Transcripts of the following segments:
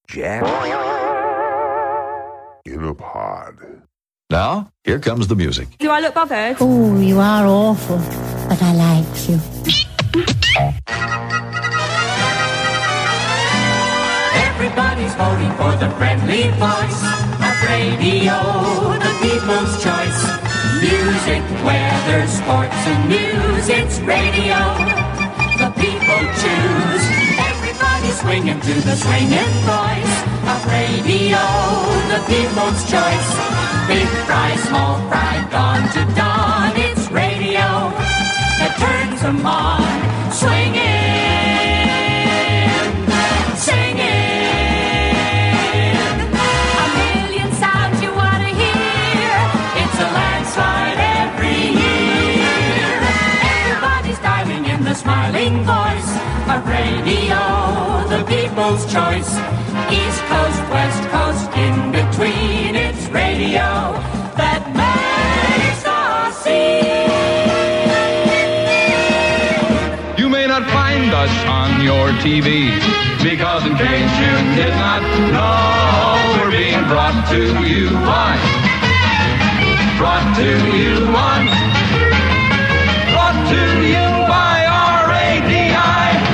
Jack in a Pod. Now, here comes the music. Do I look bothered? Oh, you are awful, but I like you. Everybody's voting for the friendly voice of radio, the people's choice. Music, weather, sports, and news, it's radio. The people choose. Everybody's swinging to the swinging voice of radio, the people's choice. Big fry, small fry, dawn to dawn, it's radio that turns them on. Swinging, singing, a million sounds you want to hear. It's a landslide every year. Everybody's dialing in the smiling voice of radio, the people's choice. East Coast, West Coast, in between, it's radio that makes the scene. You may not find us on your TV, because in case you did not know, we're being brought to you on. Brought to you on. Brought to you by RADI.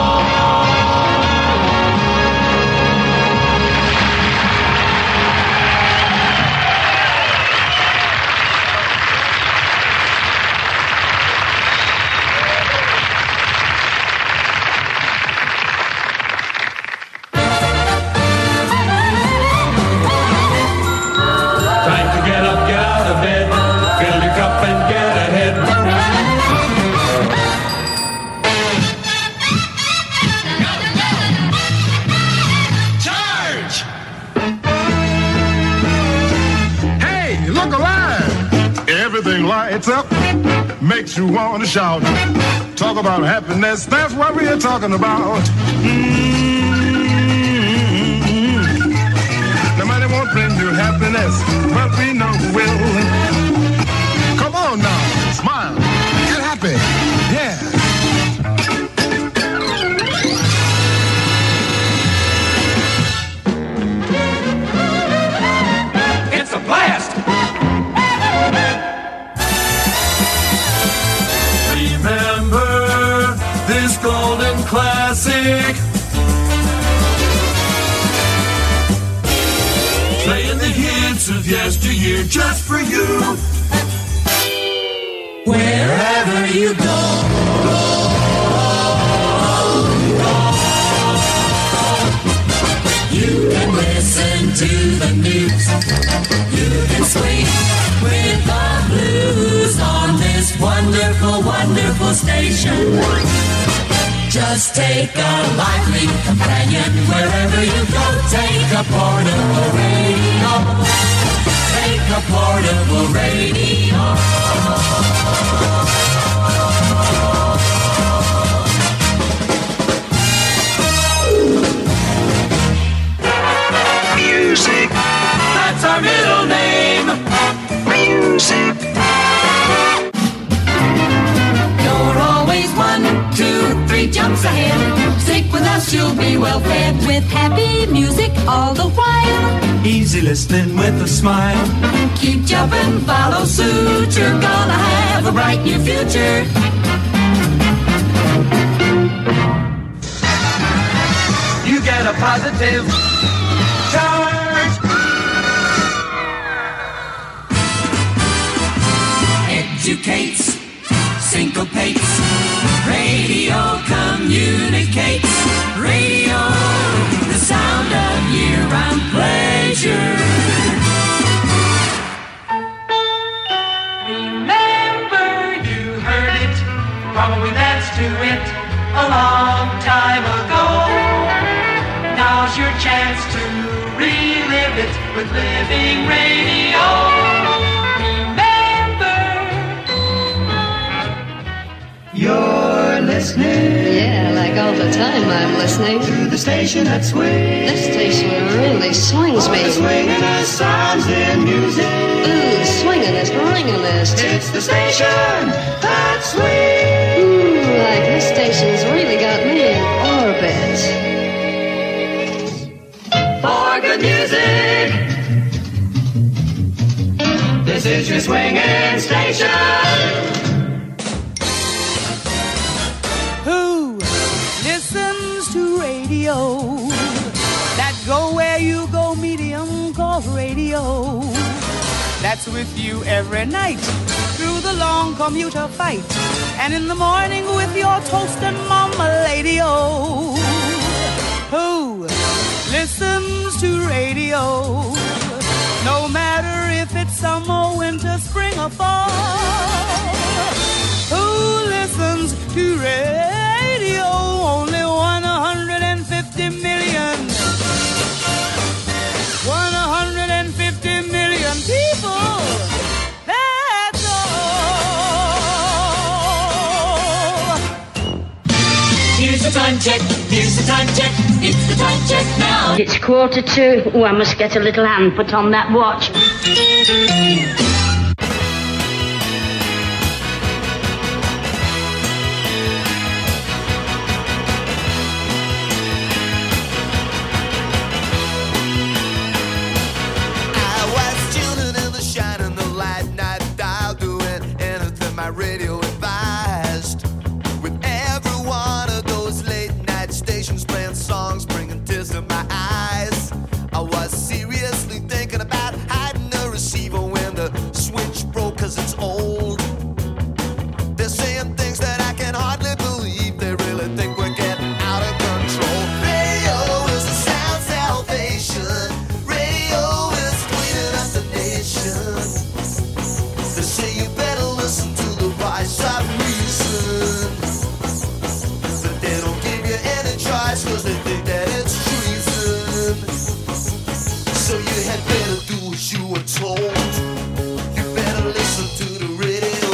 Everything lights up, makes you want to shout. Talk about happiness, that's what we're talking about. No money won't bring you happiness, but we know will. Come on now, smile, get happy, yeah. It's a blast! Remember this golden classic, playing the hits of yesteryear just for you. Wherever you go, you can listen to the news. You can swing with the blues on this wonderful, wonderful station. Just take a lively companion wherever you go. Take a portable radio. Take a portable radio. Music. That's our middle name. Music. You're always 1, 2, 3 jumps ahead. Stick with us, you'll be well fed with happy music all the while. Easy listening with a smile. Keep jumping, follow suit. You're gonna have a bright new future. You get a positive charge. Educates, syncopates. Radio communicates. Radio, the sound of year-round pleasure. Remember, you heard it, probably danced to it a long time ago. Now's your chance to relive it with Living Radio. You're listening. Yeah, like all the time I'm listening. To the station that swings. This station really swings me. The swingin'est sounds in music. Ooh, swingin'est, ringin'est. It's the station that swings. Ooh, like this station's really got me in orbit. good music. This is your swinging station. Who listens to radio? That go where you go medium called radio. That's with you every night through the long commuter fight, and in the morning with your toast and mama-lady-o. Who listens to radio? No matter if it's summer, winter, spring, or fall. Who listens to radio? Only 150 million. 150 million people. That's all. Here's the time check. Here's the time check. It's the time check now. It's 1:45. Oh, I must get a little hand put on that watch. I was tuning in the shine and the light night dial, doing anything my radio advised. With every one of those late night stations playing songs, bringing tears to my eyes. I was seriously thinking about hiding the receiver when the switch broke, 'cause it's old. They're saying things that I can hardly believe. They really think we're getting out of control. Radio is a sound salvation. Radio is cleaning up the nation. They say you better listen to the voice of reason. But they don't give you any choice, 'cause they think that it's treason. So you had better do as you were told. You better listen to the radio.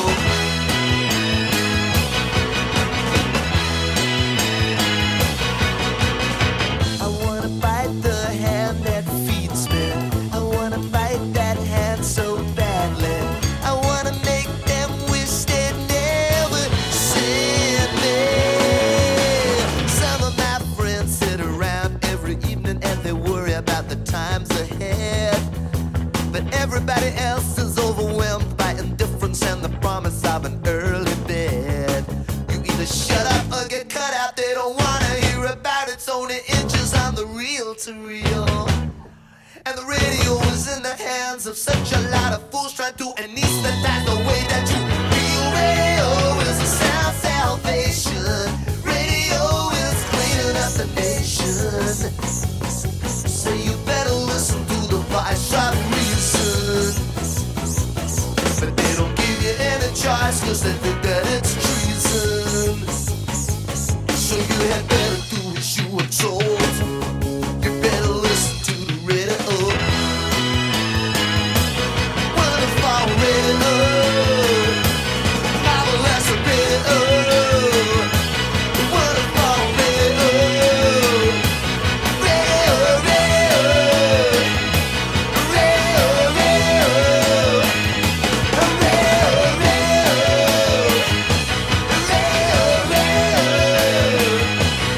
I wanna bite the hand that feeds me. I wanna bite that hand so badly. I wanna make them wish they'd never seen me. Some of my friends sit around every evening and they worry about the times ahead. But everybody else is overwhelmed by indifference and the promise of an early bed. You either shut up or get cut out. They don't wanna hear about it. It's only inches on the reel to reel. And the radio is in the hands of such a lot of fools trying to anesthetize the way that you feel. Radio is a sound salvation. Radio is cleaning up the nation. So you better listen to the voice of reason. But they don't give you any choice, 'cause they think that it's treason. So you had better do as you were told. You better listen to the radio. Wonderful radio. Marvelous radio. Wonderful radio. Radio, radio. Radio, radio. Radio, radio.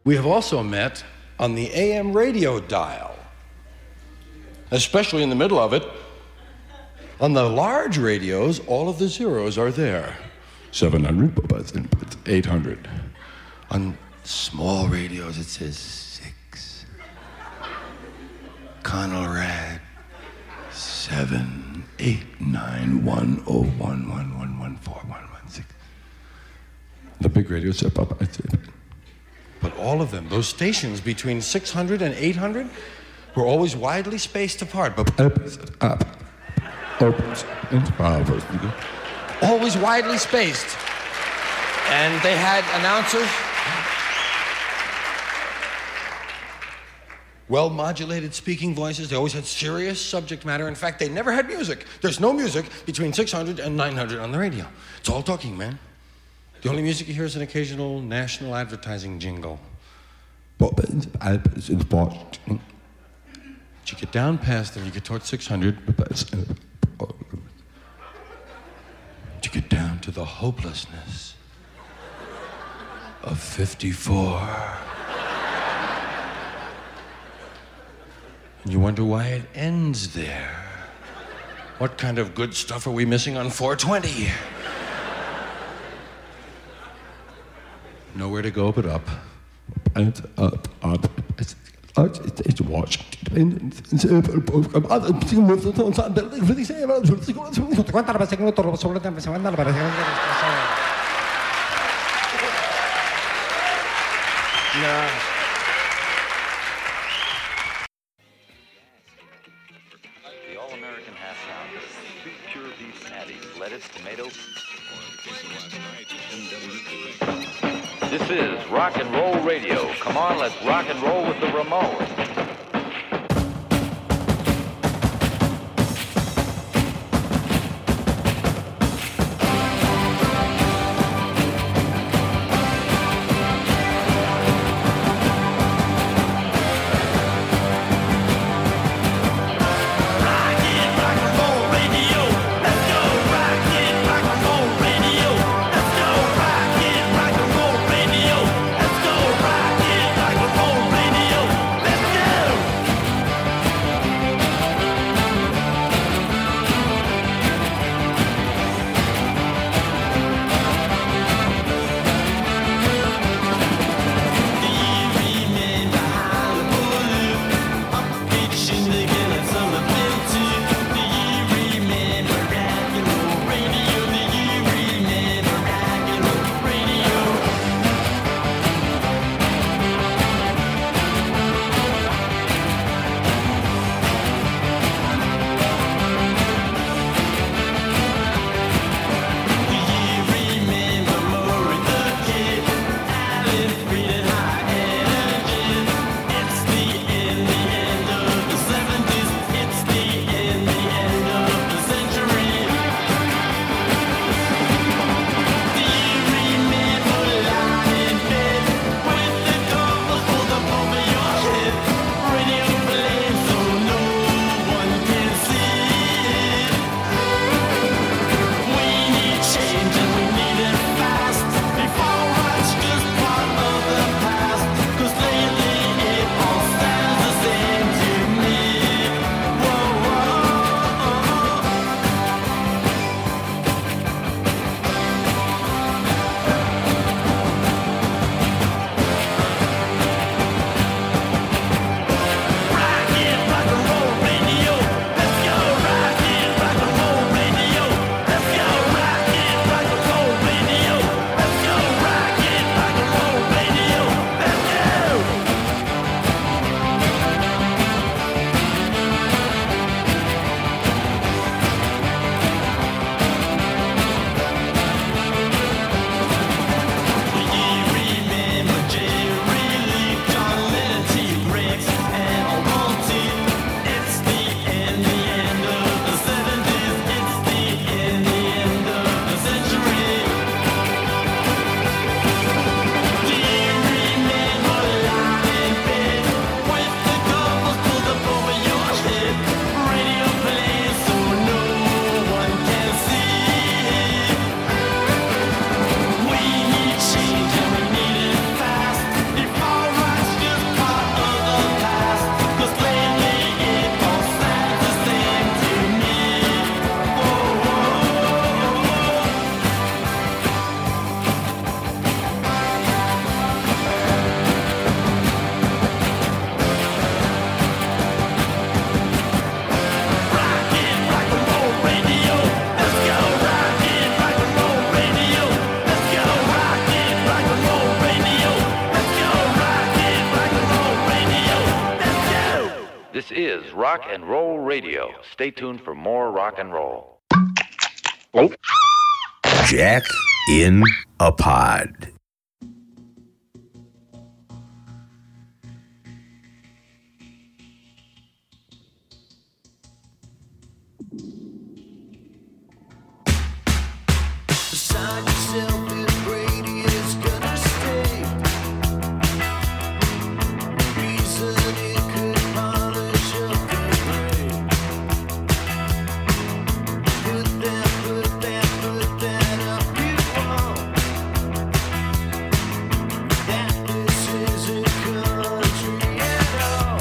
We have also met on the AM radio dial, especially in the middle of it. On the large radios, all of the zeros are there. 700, 800. On small radios, it says 6. Conrad, 7, 8, 9, 1, 0, 1, 1, 1, 1, 4, 1, 1, 6. The big radios, but all of them, those stations between 600 and 800, were always widely spaced apart. Always widely spaced. And they had announcers, well-modulated speaking voices. They always had serious subject matter. In fact, they never had music. There's no music between 600 and 900 on the radio. It's all talking, man. The only music you hear is an occasional national advertising jingle. But you get down past them, you get towards 600. You get down to the hopelessness of 54. And you wonder why it ends there. What kind of good stuff are we missing on 420? Nowhere to go but up. And up. It's watch. The All-American Half Pound. 2 pure beef patties, lettuce, tomato. This is Rock and Roll Radio. Come on, let's rock and roll with the Ramones. Let's go! Rock and Roll Radio. Stay tuned for more rock and roll. Jack in a Pod. Beside yourself, Bill Brady is gonna stay. Reason it could polish up the brain. Put that up you want. That this isn't country at all.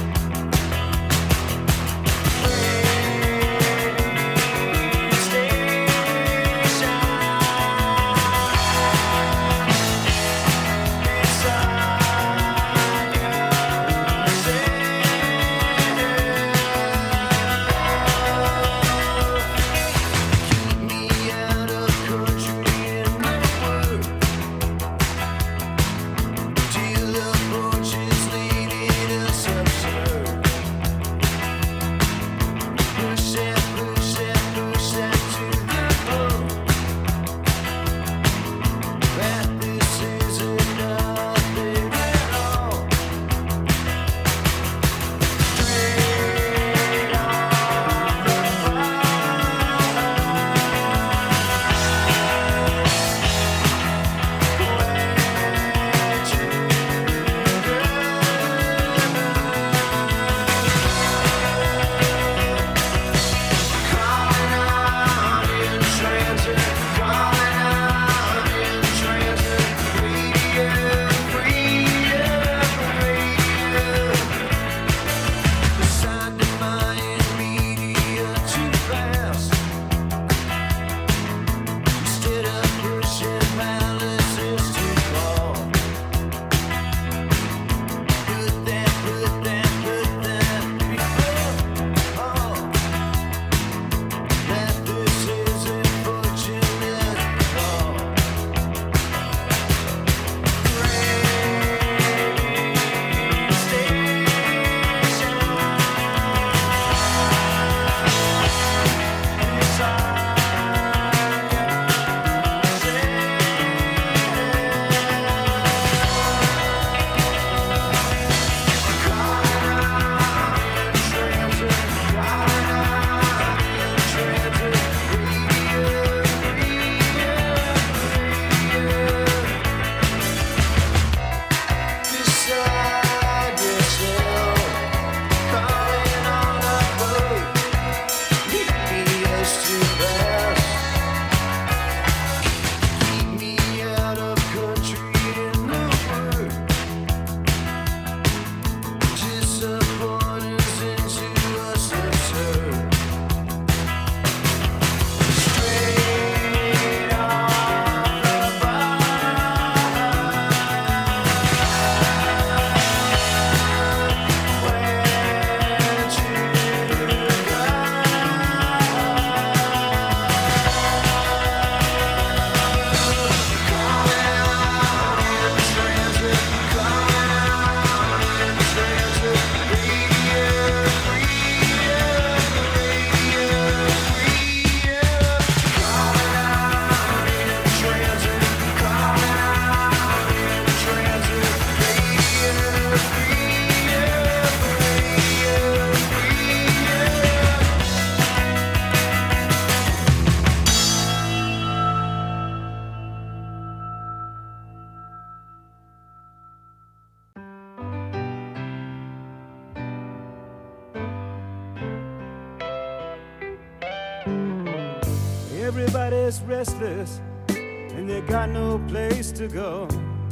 Everybody's restless and they got no place to go.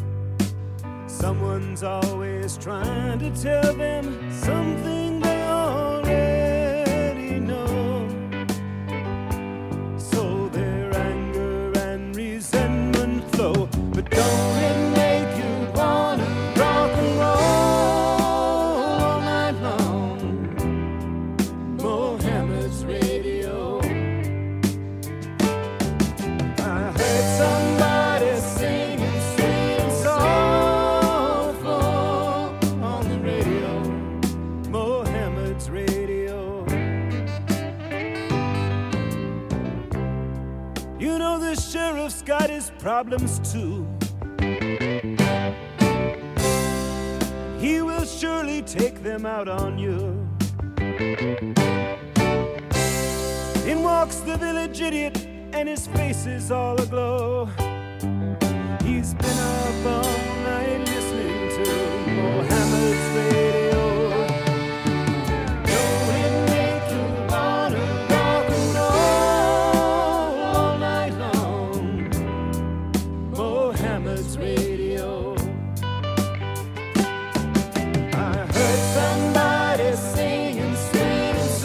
Someone's always trying to tell them something they already know. So their anger and resentment flow, but don't it make you wanna rock and roll all night long? Mohammed's Radio. I heard somebody singing sweet and soulful on the radio. Mohammed's You know the sheriff's got his problems too. He will surely take them out on you. In walks the village idiot, and his face is all aglow. He's been up all night listening to Mohammed's radio. Don't it make you wanna rock and roll all night long? Mohammed's radio. I heard somebody singing sweet and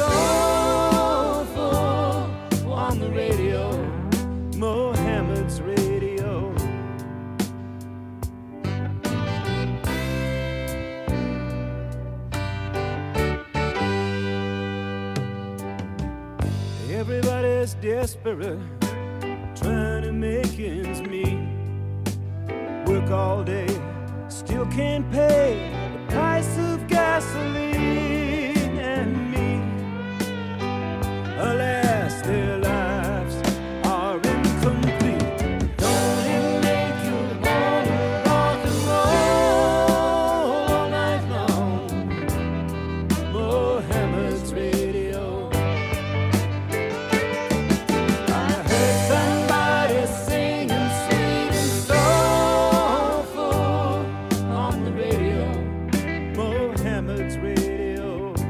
soulful on the radio. Mohammed's radio. Everybody's desperate, trying to make ends meet. Work all day, still can't pay the price of gasoline and meat. Alas, their lives are incomplete. Don't it make you wanna rock and roll all night long? Mohammed's radio. I heard somebody singing sweet and soulful on the radio. Mohammed's radio.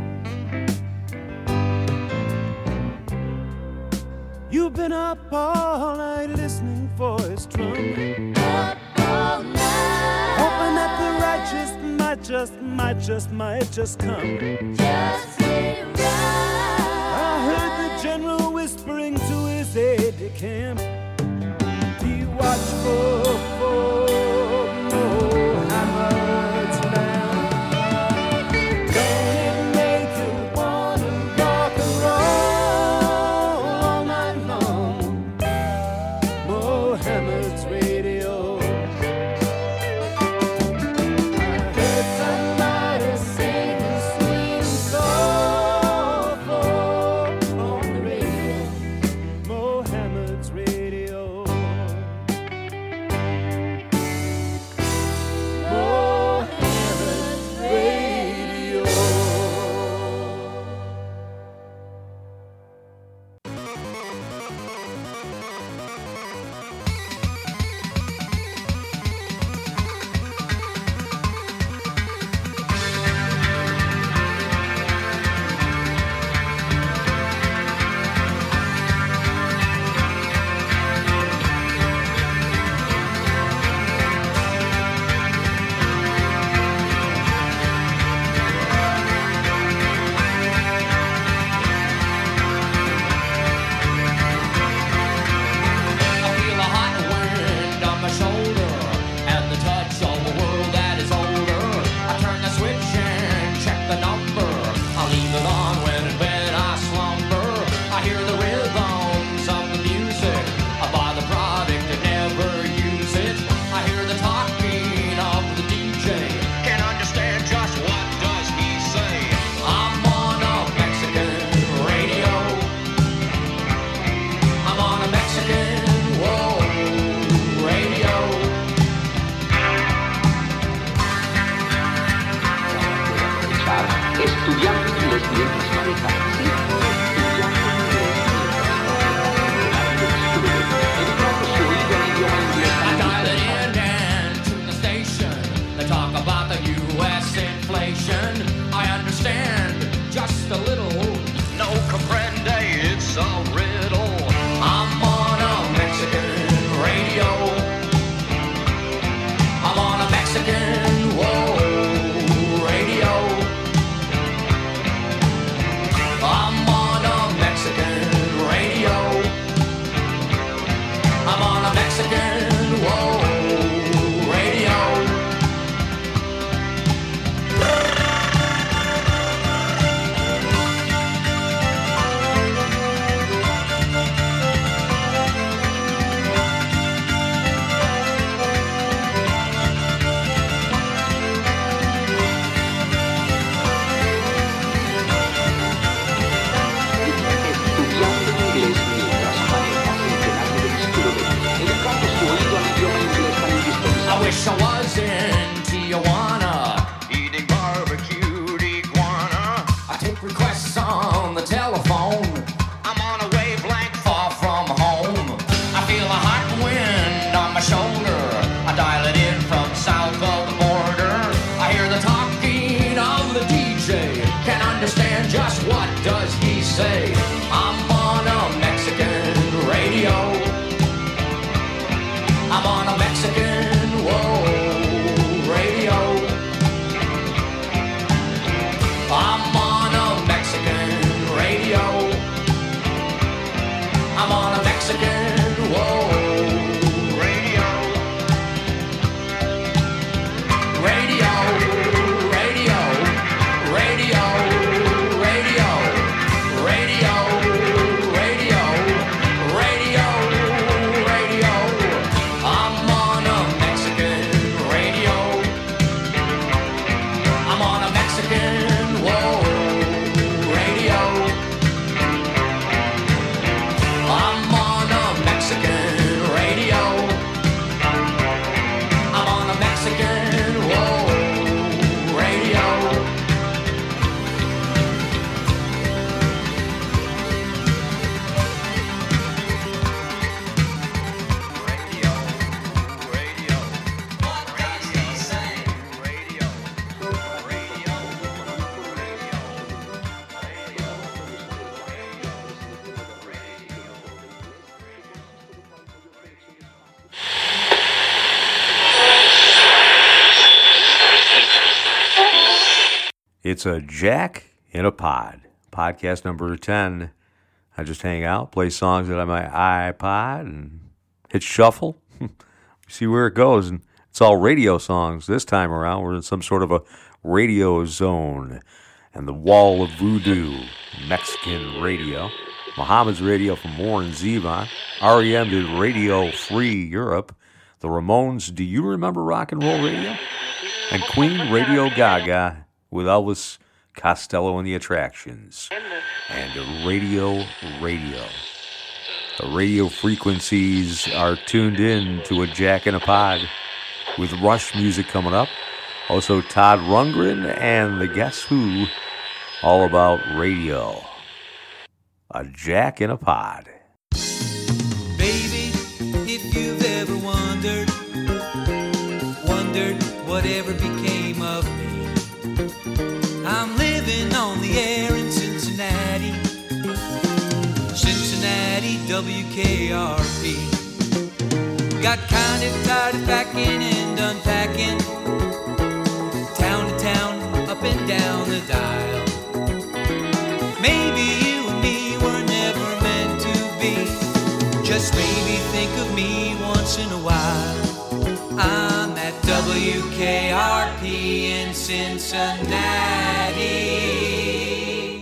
You've been up all night listening for his drum. Up all night, hoping that the righteous might just come. Just be right. I heard the general whispering to his aide-de-camp. Be watchful for Mohammed's lamb. Don't it make you wanna rock and roll all night long? Mohammed's radio. I heard somebody singing sweet and soulful It's a Jack in a Pod, podcast number 10. I just hang out, play songs that on my iPod, and hit shuffle. See where it goes. And it's all radio songs this time around. We're in some sort of a radio zone. And the Wall of Voodoo, Mexican radio. Muhammad's radio from Warren Zevon. REM did Radio Free Europe. The Ramones, Do You Remember Rock and Roll Radio? And Queen, Radio Gaga with Elvis Costello and the Attractions. And Radio. The radio frequencies are tuned in to a Jack in a Pod with Rush music coming up. Also Todd Rundgren and the Guess Who, all about radio. A Jack in a Pod. Baby, if you've ever wondered whatever became of me, I'm living on the air in Cincinnati, WKRP. Got kind of tired of packing and unpacking, town to town, up and down the dial. Maybe you and me were never meant to be. Just maybe think of me once in a while. I'm at WKRP in Cincinnati.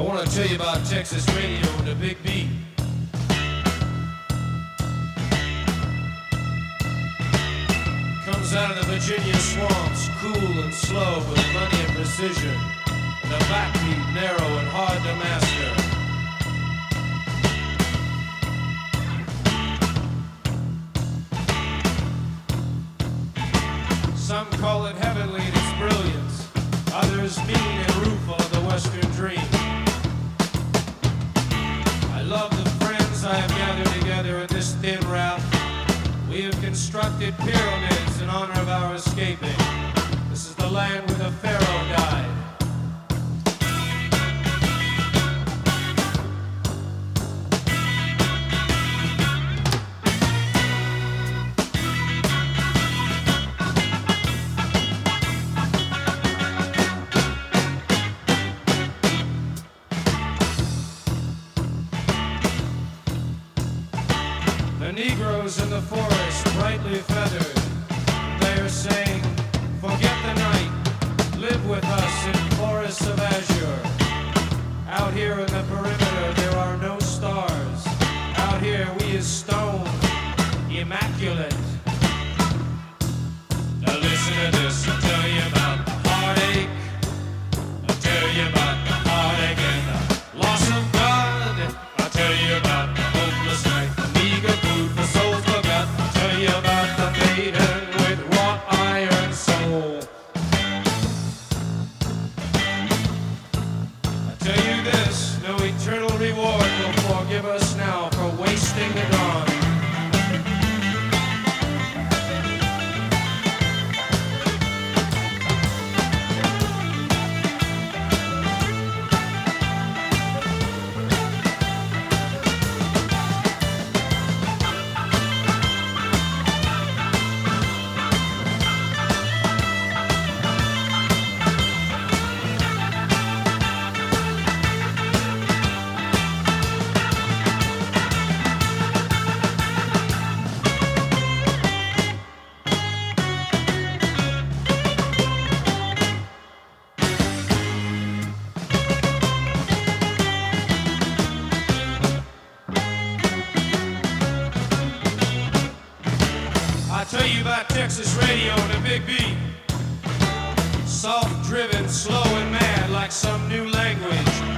want to tell you about Texas radio and the Big Beat. Comes out of the Virginia swamps, cool and slow with plenty of precision. The backbeat narrow and hard to master. Some call it heavenly in its brilliance, others mean and rueful of the Western dream. I love the friends I have gathered together in this thin raft. We have constructed pyramids in honor of our escaping. This is the land where the Pharaoh died. Negroes in the forest, brightly feathered, they are saying, forget the night, live with us in forests of azure. Out here in the perimeter there are no stars. Out here we is stone, immaculate. Now listen to this, I'll tell you about the heartache. I'll tell you about the heartache and the loss of God. I'll tell you about the hopeless night, the meager food for souls forgot. I'll tell you about the maiden with wrought iron soul. I'll tell you this, no eternal reward will forgive us now for wasting the dawn. Tell you about Texas radio and a big beat. Soft driven, slow and mad like some new language.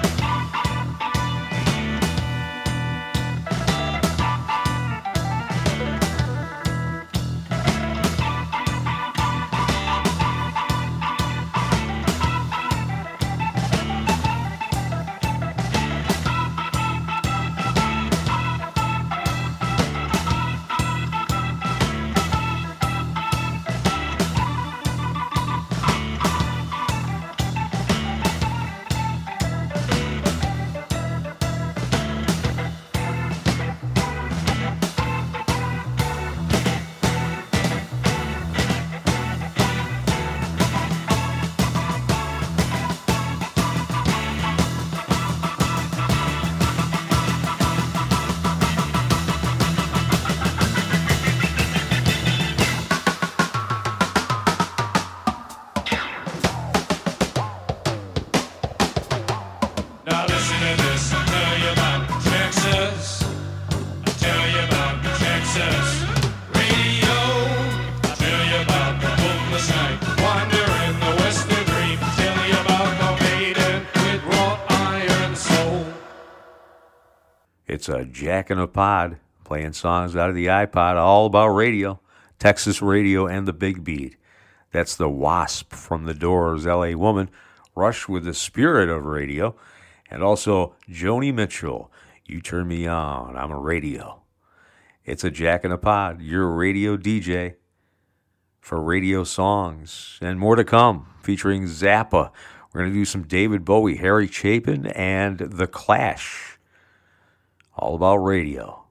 It's a Jack in a Pod, playing songs out of the iPod, all about radio, Texas radio and the Big Beat. That's the Wasp from the Doors, L.A. Woman, Rush with the Spirit of Radio, and also Joni Mitchell, You Turn Me On, I'm a Radio. It's a Jack in a Pod, your radio DJ for radio songs, and more to come, featuring Zappa. We're going to do some David Bowie, Harry Chapin, and The Clash. All about radio.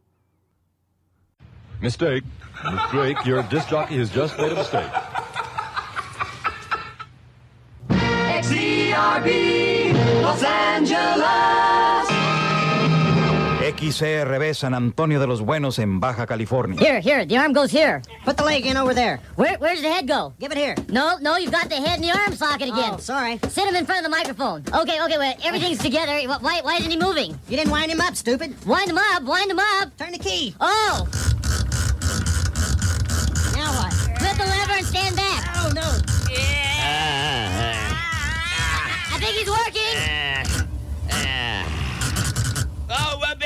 Mistake. Drake, your disc jockey has just made a mistake. XERB, Los Angeles. XCRB San Antonio de los Buenos en Baja California. Here, the arm goes here. Put the leg in over there. Where's the head go? Give it here. No, you've got the head in the arm socket again. Oh, sorry. Sit him in front of the microphone. Okay, well, everything's together. Why isn't he moving? You didn't wind him up, stupid. Wind him up. Turn the key. Oh! Now what? Flip the lever and stand back. Oh, no. I think he's working. Oh, whoopee.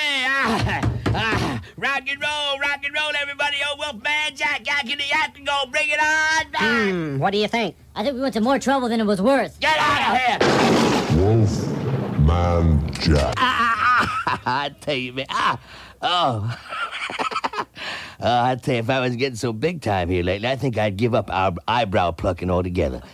Rock and roll, everybody. Oh, Wolfman Jack, yakety go, bring it on back. What do you think? I think we went to more trouble than it was worth. Get out of here. Wolfman Jack. I tell you, man. I tell you, if I was getting so big time here lately, I think I'd give up our eyebrow plucking altogether.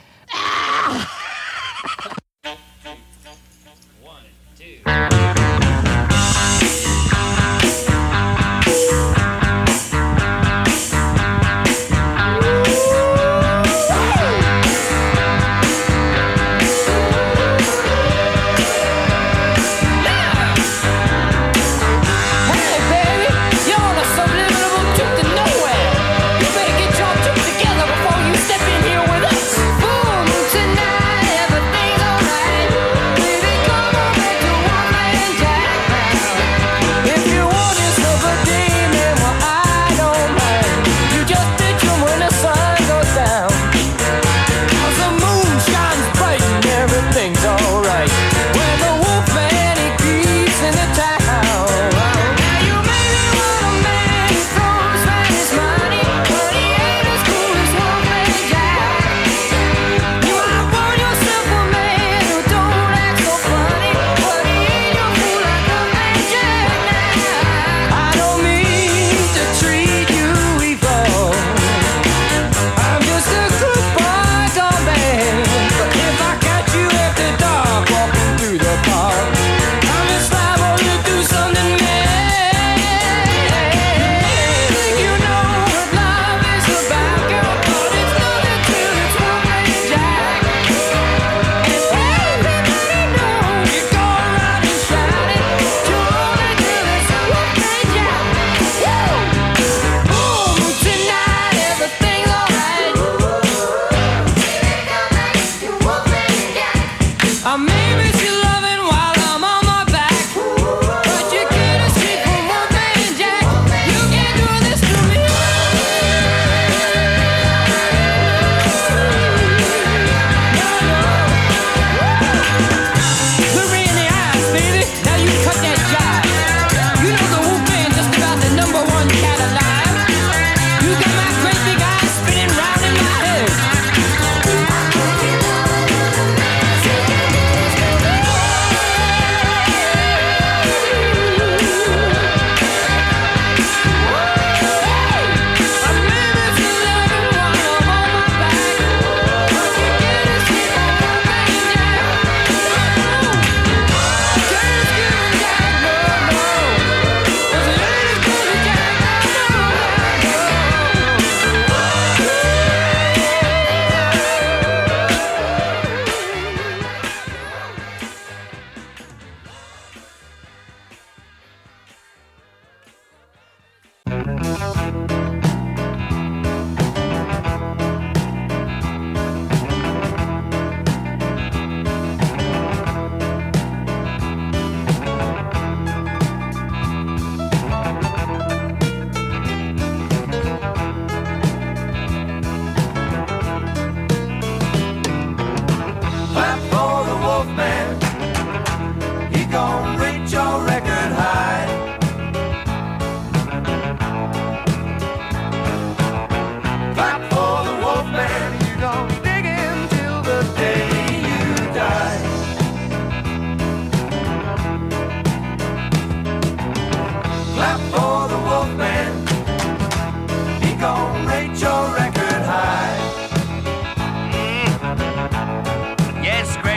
Yes,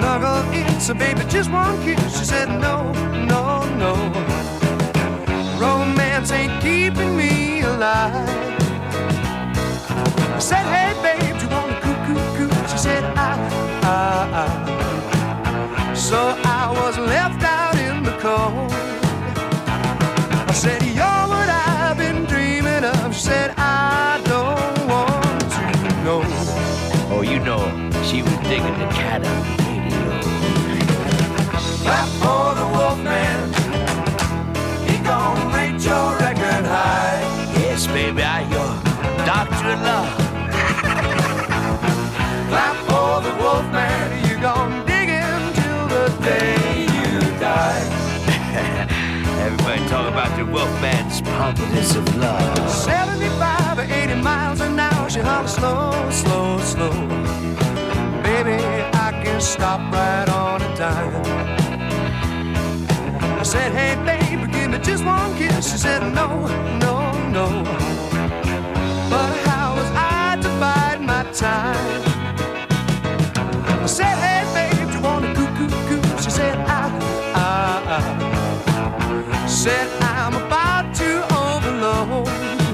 snuggle in, so baby, just one kiss. She said, no, no, no. Romance ain't keeping me alive. I said, hey, babe, do you want to coo-coo-coo? She said, I. So I was left out in the cold. I said, you're what I've been dreaming of. She said, I don't want to know. Oh, you know, she was digging the cat on the radio. Clap for the Wolfman. He gon' rate your record high. Yes, baby, I your doctor of love. Clap for the Wolfman. You gon' dig in till the day you die. Everybody talk about the Wolfman's pumpness of love. 75 or 80 miles an hour. She hollers slow, slow, slow. Baby, I can stop right on a dime. I said, hey, baby, give me just one kiss. She said, no, no, no. But how was I to bide my time? I said, hey, babe, do you want to coo-coo-coo? She said, Said, I'm about to overload.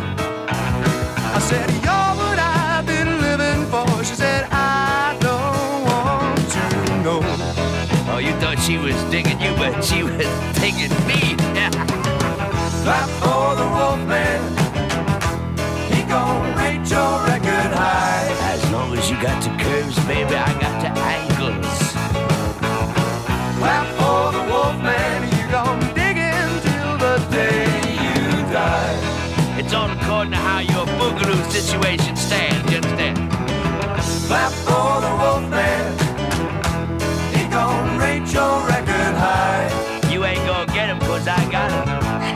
I said, you're what I've been living for. She said, I don't want to know. Oh, you thought she was digging you, but she was digging me. Clap for the Wolfman. He gon' rate your record high. As long as you got the curves, baby, I got the angles. Clap for the Wolfman. You gon' dig in till the day you die. It's all according to how your boogaloo situation stands, you understand? Clap for the Wolfman. He gon' rate your record high. You ain't gonna get him, cause I got him.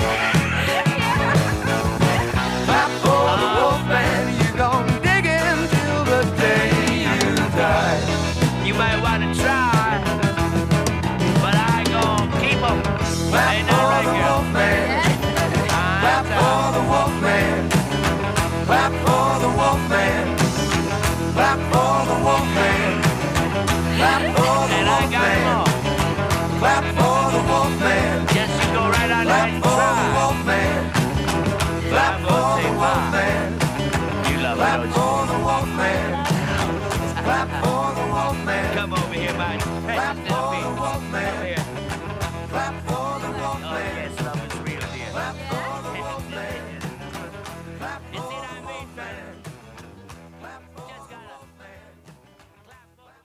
Clap for the Wolfman. You gon' dig in till the day you die. You might wanna try, but I ain't gonna keep him. Clap ain't for right the here. Wolfman. Clap for the Wolfman. Clap for the Wolfman. Clap for the Wolfman. Clap for the Wolfman. Clap for the Wolfman. Yes, you go right on Clap ahead and for the try. Wolfman. Clap for the Wolfman. You love Clap it, don't for the Wolfman. Clap for the Wolfman. you? Come over here, man. Clap for the Wolfman. Over here. Clap for the Oh, Wolfman. yes, love is real, dear. Clap for the Wolfman. Clap You for see the what I mean, Wolfman. man? Clap for Just the gotta Wolfman. clap for the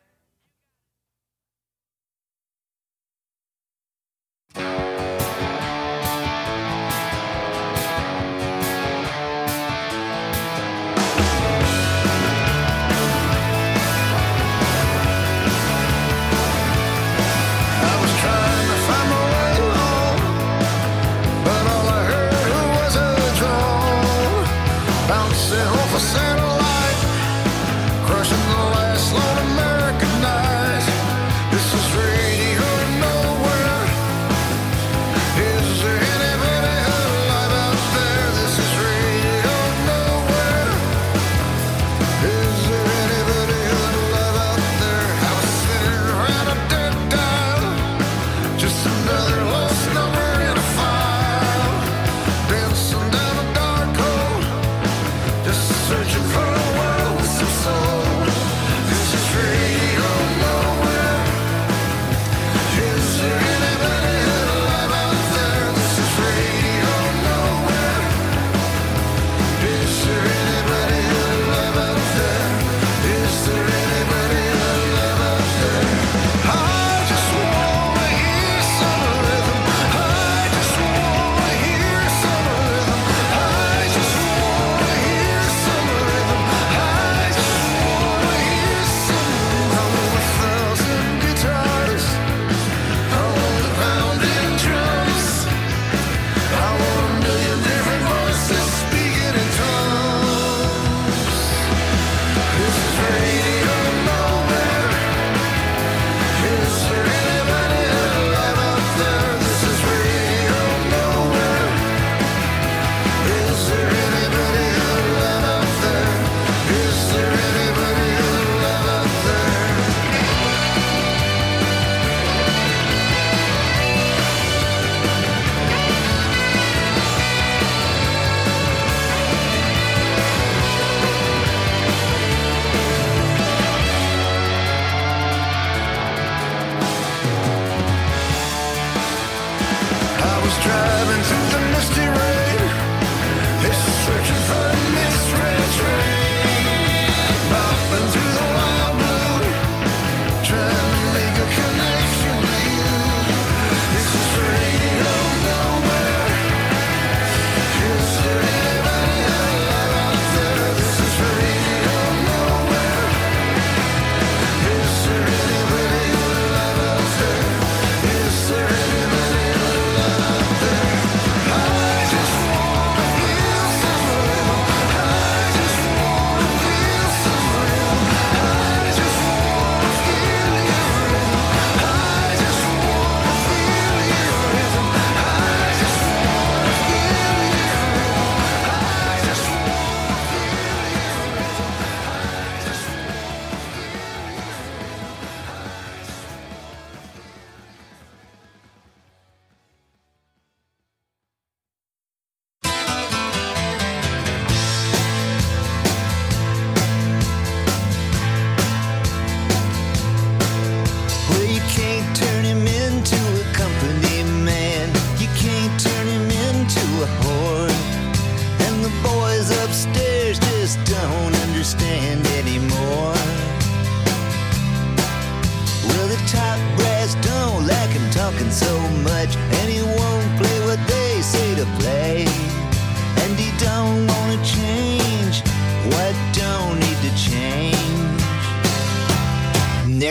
Wolfman.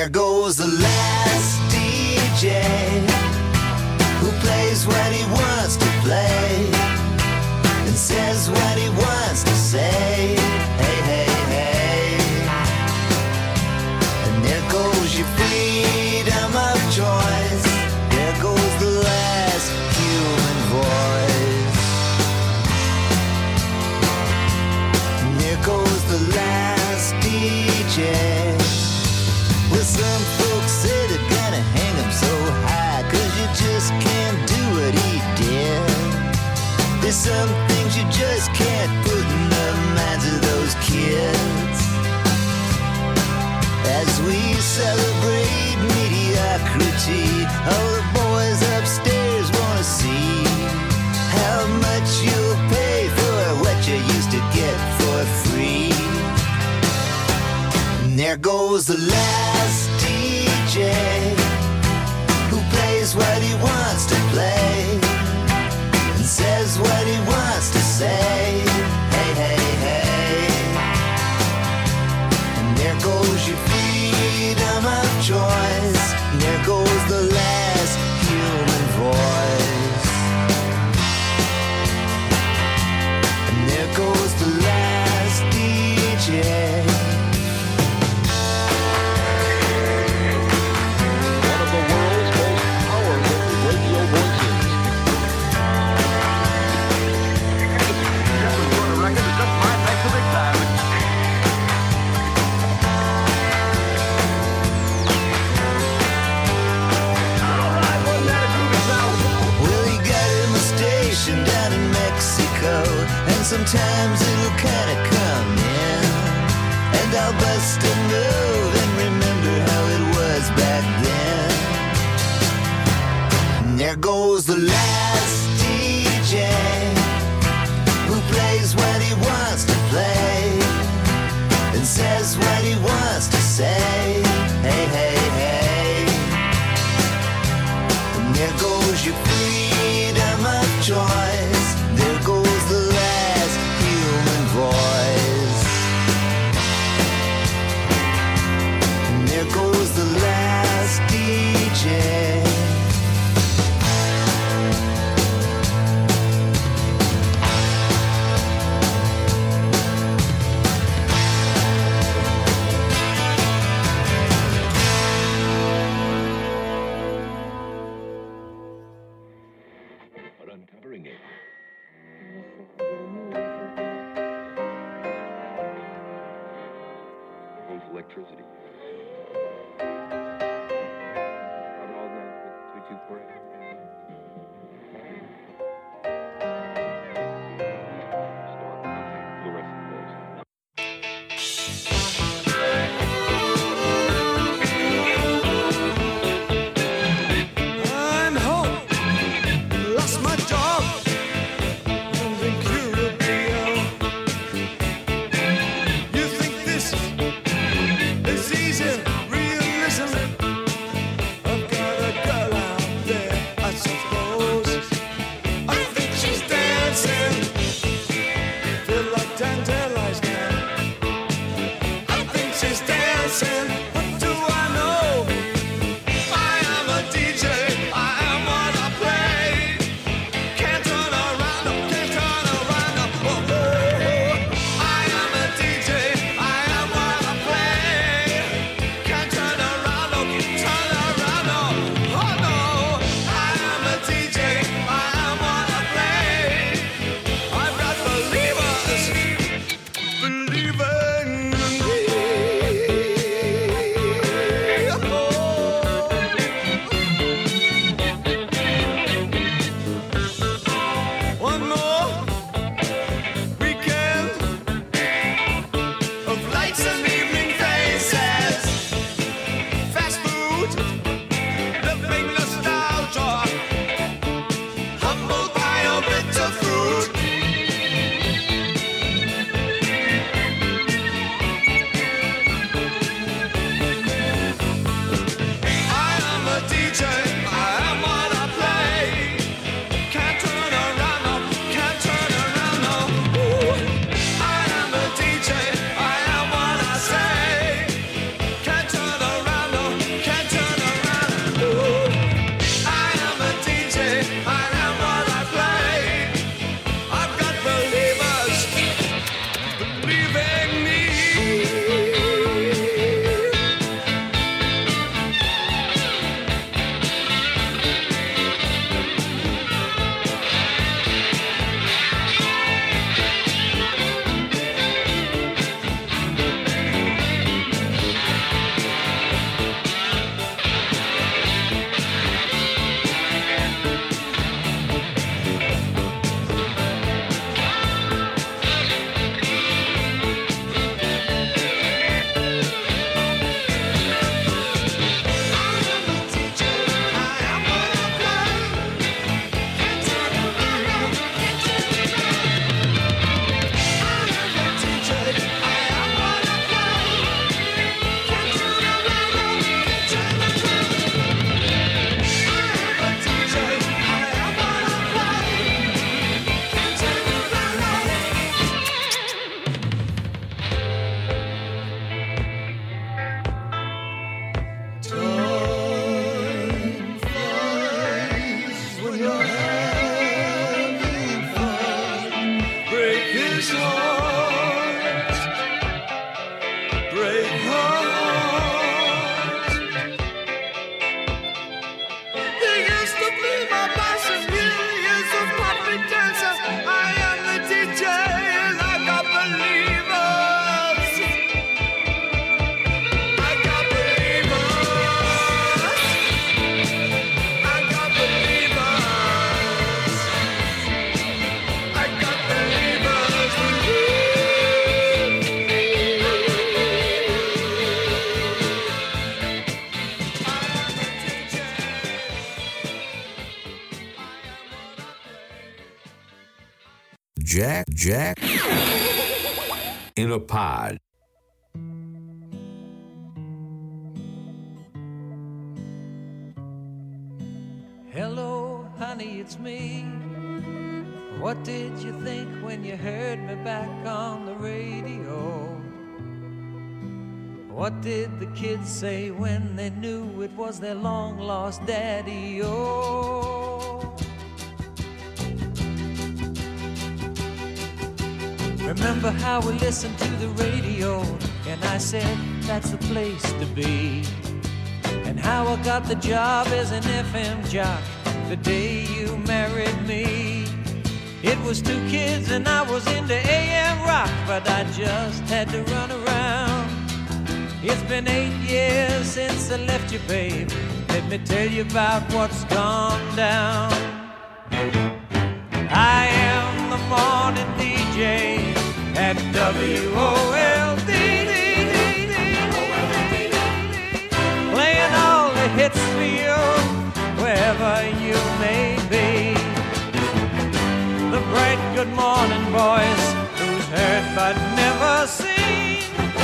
there goes the last DJ who plays what he wants to play and says what he wants to say. Hey, hey, hey. And there goes your freedom of choice. There goes the last human voice. And there goes the last DJ. Well, some folks say they're gonna hang him so high 'cause you just can't do what he did. There's some things you just can't put in the minds of those kids. As we celebrate mediocrity, all the boys upstairs wanna see how much you'll pay for what you used to get for free. And there goes the last DJ who plays what he wants to play and says what he wants to say. Hey, hey, hey. And there goes your freedom of choice. And there goes the last human voice. And there goes the last DJ. One of the world's most powerful radio voices. Well, he got him a station down in Mexico, and sometimes it'll kinda come in, and I'll bust a move and remember how it was back then. And there goes the last DJ who plays what he wants to play and says what he wants to say. Hey, hey, hey. And there goes your freedom of choice. There goes the last human voice. And there goes the last DJ. But uncovering it. Owns electricity. Cover all that with 224. Fluorescent bulbs. I'm home. Lost my job. Incurably ill. You think this is easy? Realism. I've got a girl out there, I suppose. I think she's dancing. Feel like tantalized now. I think she's dancing. What do I know? I am a DJ, I am what I play. Can't turn around, no, can't turn around, no. Oh, oh. I am a DJ, I am what I play. Can't turn around, no, can't turn around, no. Oh no, I am a DJ, I am what I play. I've got believers believing in me. One more weekend of lights and evening faces, fast food, living nostalgia, humbled by a bitter fruit. I am a DJ, I am what I play. Can't turn around, no, can't turn around, no. Ooh. I am a DJ, I am what I say. Can't turn around, no, Jack in a Pod. Hello, honey, it's me. What did you think when you heard me back on the radio? What did the kids say when they knew it was their long-lost daddy? Oh, remember how we listened to the radio, and I said that's the place to be, and how I got the job as an FM jock the day you married me. It was 2 kids and I was into AM rock, but I just had to run around. It's been 8 years since I left you, babe. Let me tell you about what's gone down. I am the morning DJ at WOLD, playing all the hits for you, wherever you may be. The bright good morning voice, who's heard but never seen,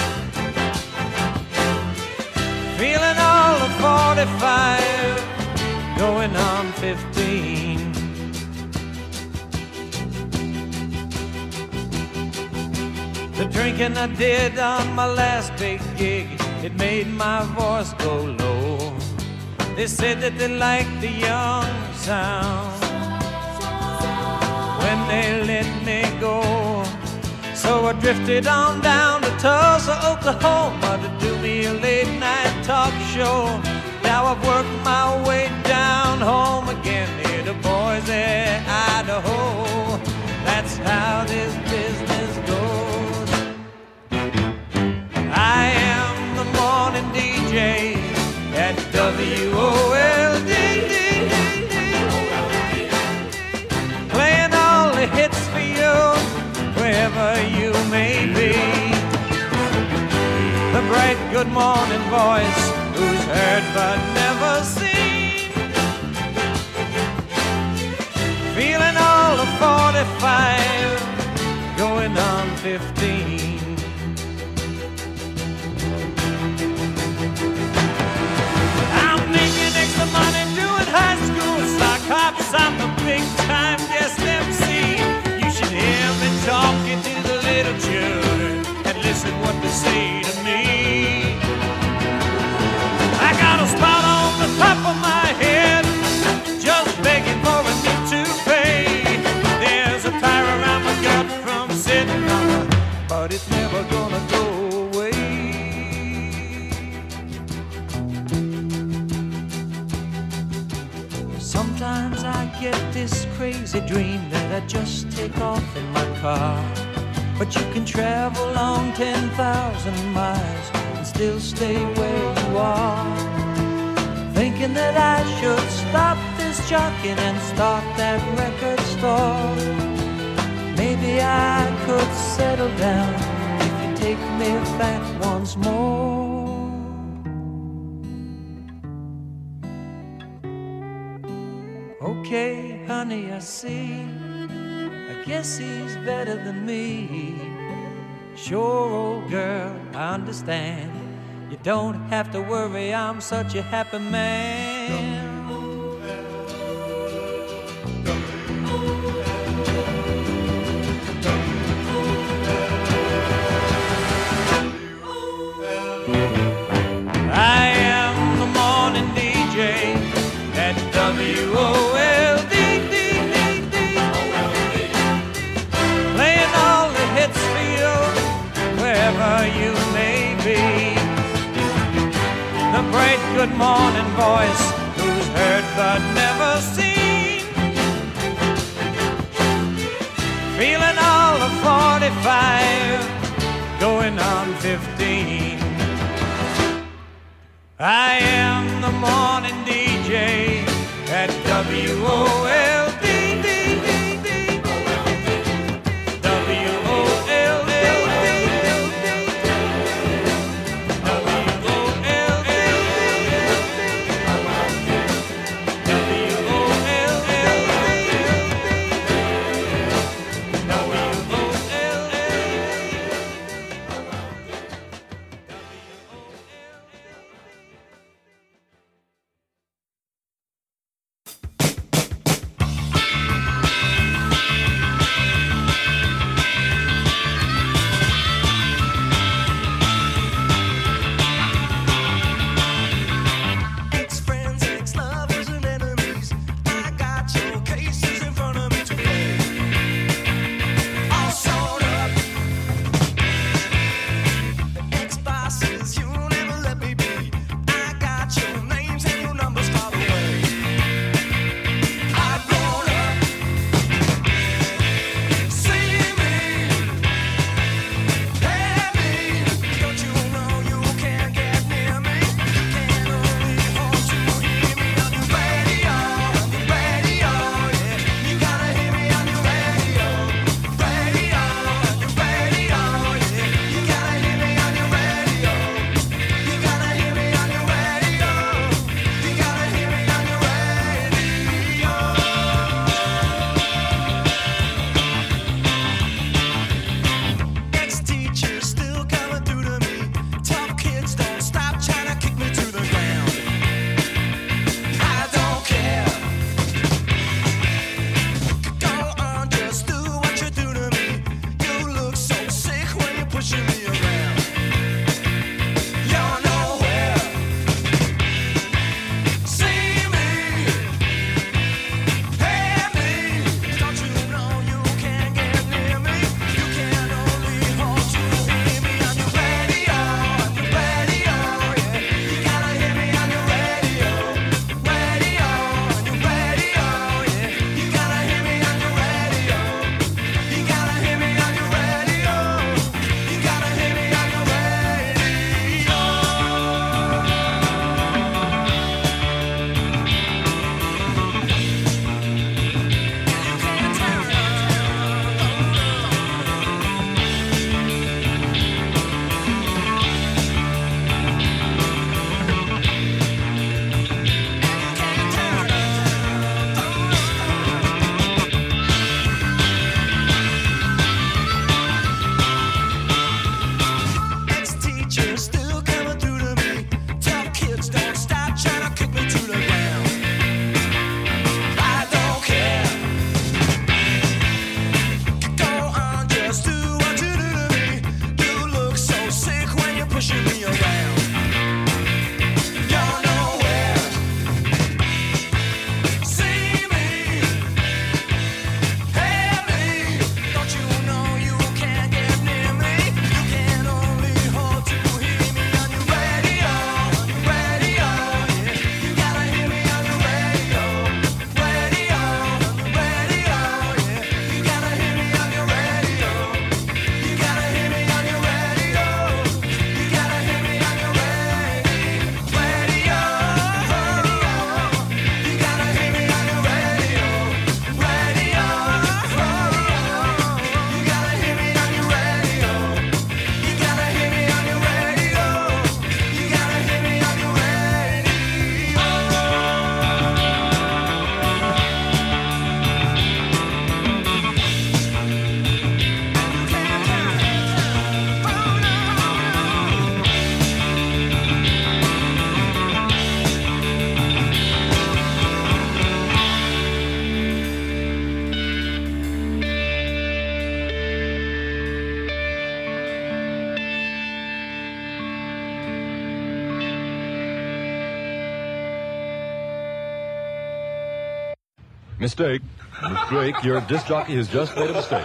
feeling all of 45, going on 15. The drinking I did on my last big gig, it made my voice go low. They said that they liked the young sound when they let me go. So I drifted on down to Tulsa, Oklahoma to do me a late night talk show. Now I've worked my way down home again near to Boise, Idaho. That's how this business goes. I am the morning DJ at WOLD, playing all the hits for you, wherever you may be. The bright good morning voice, who's heard but never seen, feeling all of 45, going on 15. I'm making extra money doing high school sock hops. I'm a big time guest MC. You should hear me talking to the little children and listen what they say to me. I got a spot on the top of my head, just begging for a new toupee. There's a tire around my gut from sitting on it, but it's never gonna go away. Sometimes I get this crazy dream that I just take off in my car, but you can travel long 10,000 miles and still stay where you are. Thinking that I should stop this jockeying and start that record store. Maybe I could settle down if you take me back once more. Okay, honey, I see. I guess he's better than me. Sure, old girl, I understand. You don't have to worry, I'm such a happy man. I am the morning DJ at WOLD, playing all the hits for you, wherever you may be. The bright good morning voice, who's heard but never seen, feeling all of 45, going on 15. I am the morning DJ at WOLD. Mistake. Mistake. Your disc jockey has just made a mistake.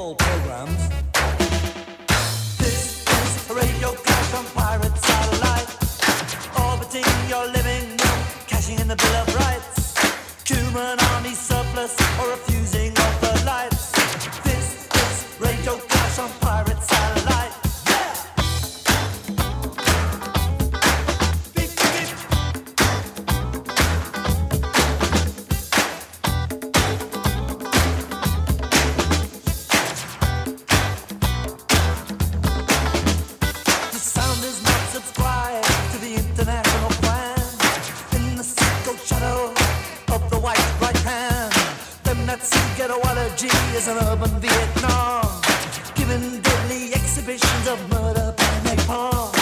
all programs. This is Radio Clash on Pirate Satellite. Orbiting your living room, cashing in the Bill of Rights. Human army surplus or refusing of the lights. This is Radio Clash on Pirate Satellite. Is an urban Vietnam, giving deadly exhibitions of murder by napalm.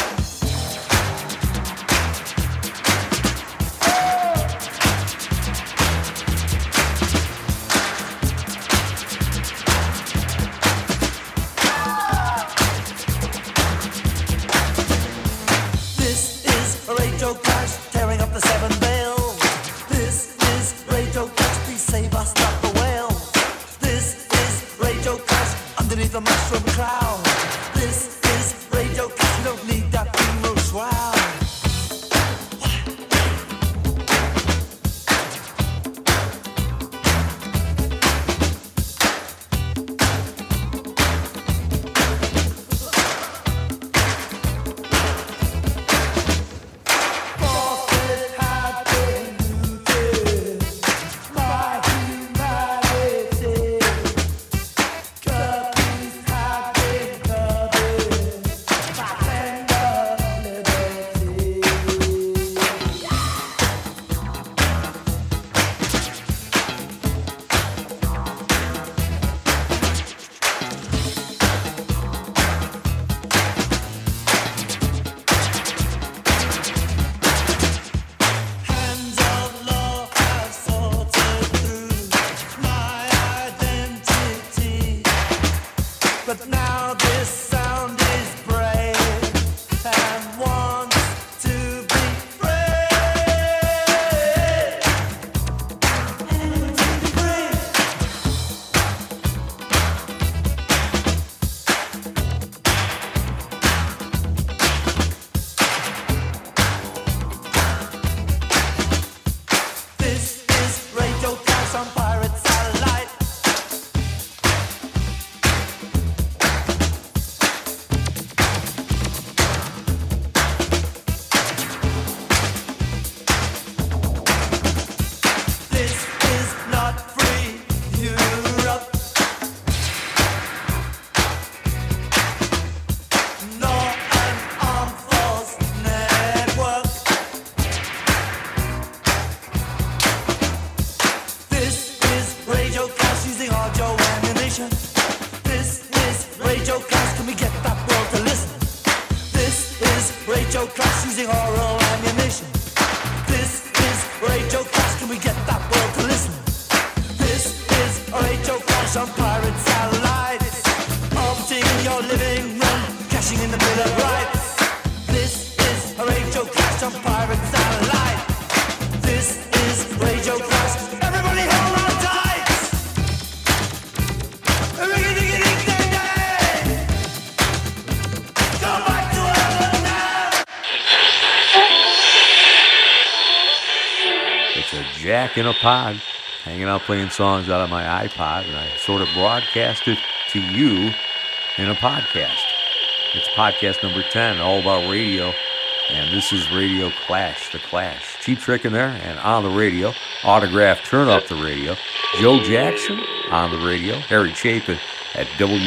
This is Radio Clash, tearing up the seven veils. This is Radio Clash, please save us, stop the whale. Underneath the mushroom cloud. This is Radio Clash. You don't need that funeral shroud. Jack in a pod, hanging out playing songs out of my iPod, and I sort of broadcast it to you in a podcast. It's podcast number 10, all about radio, and this is Radio Clash, The Clash. Cheap Trick in there, and on the radio, Autograph, Turn Up the Radio, Joe Jackson on the radio, Harry Chapin at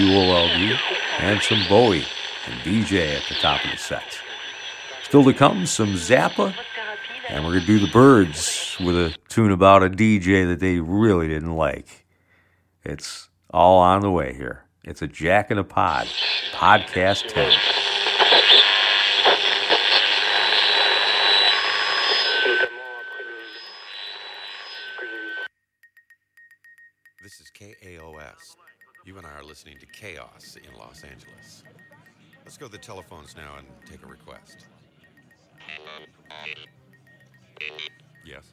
WOLD, and some Bowie and DJ at the top of the set. Still to come, some Zappa, and we're going to do the Byrds with a tune about a DJ that they really didn't like. It's all on the way here. It's a Jack in a Pod, Podcast 10. This is KAOS. You and I are listening to Chaos in Los Angeles. Let's go to the telephones now and take a request. Yes.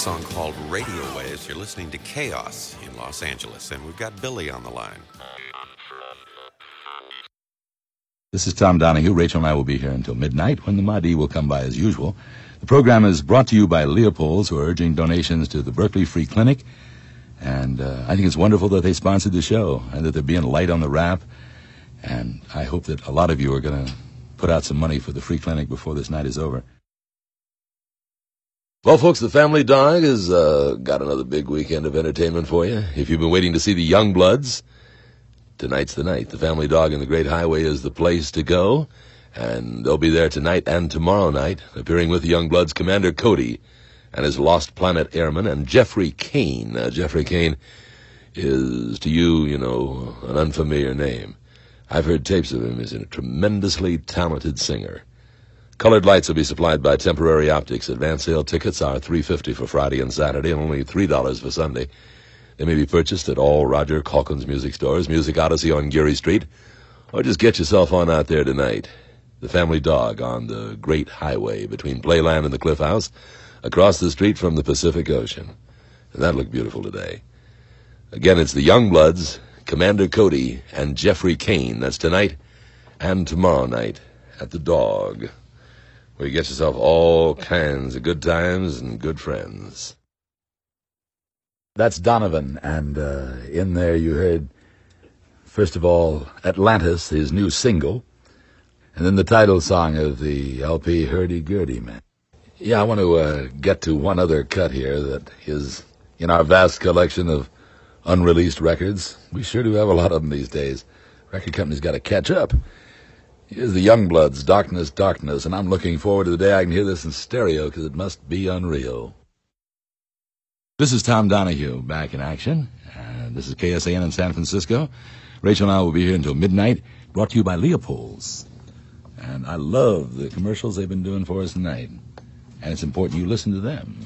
song called Radio Waves. You're listening to Chaos in Los Angeles, and we've got Billy on the line. This is Tom Donahue. Rachel and I will be here until midnight when the Mahdi will come by as usual. The program is brought to you by Leopold's, who are urging donations to the Berkeley Free Clinic. And I think it's wonderful that they sponsored the show and that they're being light on the rap. And I hope that a lot of you are going to put out some money for the free clinic before this night is over. Well, folks, the Family Dog has got another big weekend of entertainment for you. If you've been waiting to see the Youngbloods, tonight's the night. The Family Dog and the Great Highway is the place to go. And they'll be there tonight and tomorrow night, appearing with the Youngbloods, Commander Cody and his Lost Planet Airmen, and Jeffrey Kane. Jeffrey Kane is, to you, you know, an unfamiliar name. I've heard tapes of him. He's a tremendously talented singer. Colored lights will be supplied by Temporary Optics. Advance sale tickets are $3.50 for Friday and Saturday and only $3 for Sunday. They may be purchased at all Roger Calkins music stores, Music Odyssey on Geary Street, or just get yourself on out there tonight. The Family Dog on the Great Highway between Playland and the Cliff House, across the street from the Pacific Ocean. And that looked beautiful today. Again, it's the Youngbloods, Commander Cody, and Jeffrey Kane. That's tonight and tomorrow night at the Dog, where you get yourself all kinds of good times and good friends. That's Donovan, and in there you heard, first of all, Atlantis, his new single, and then the title song of the LP, Hurdy-Gurdy Man. Yeah, I want to get to one other cut here that is in our vast collection of unreleased records. We sure do have a lot of them these days. Record companies got to catch up. Here's the Youngbloods, Darkness, Darkness, and I'm looking forward to the day I can hear this in stereo because it must be unreal. This is Tom Donahue back in action. This is KSAN in San Francisco. Rachel and I will be here until midnight, brought to you by Leopold's. And I love the commercials they've been doing for us tonight. And it's important you listen to them.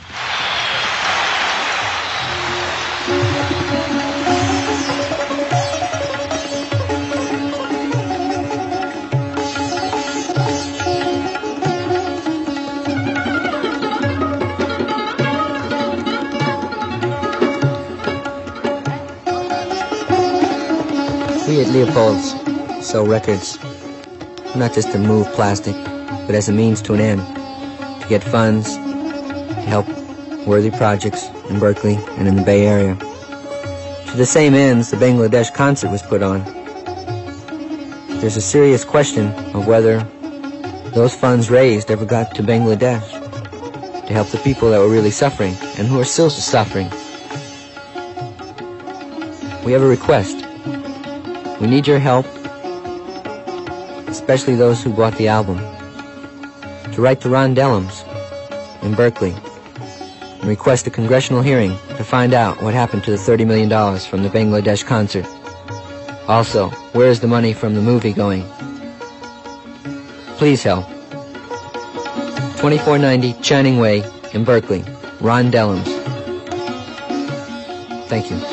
We at Leopold's sell records, not just to move plastic, but as a means to an end, to get funds, to help worthy projects in Berkeley and in the Bay Area. To the same ends, the Bangladesh concert was put on. There's a serious question of whether those funds raised ever got to Bangladesh to help the people that were really suffering and who are still suffering. We have a request. We need your help, especially those who bought the album, to write to Ron Dellums in Berkeley and request a congressional hearing to find out what happened to the $30 million from the Bangladesh concert. Also, where is the money from the movie going? Please help. 2490 Channing Way in Berkeley. Ron Dellums. Thank you.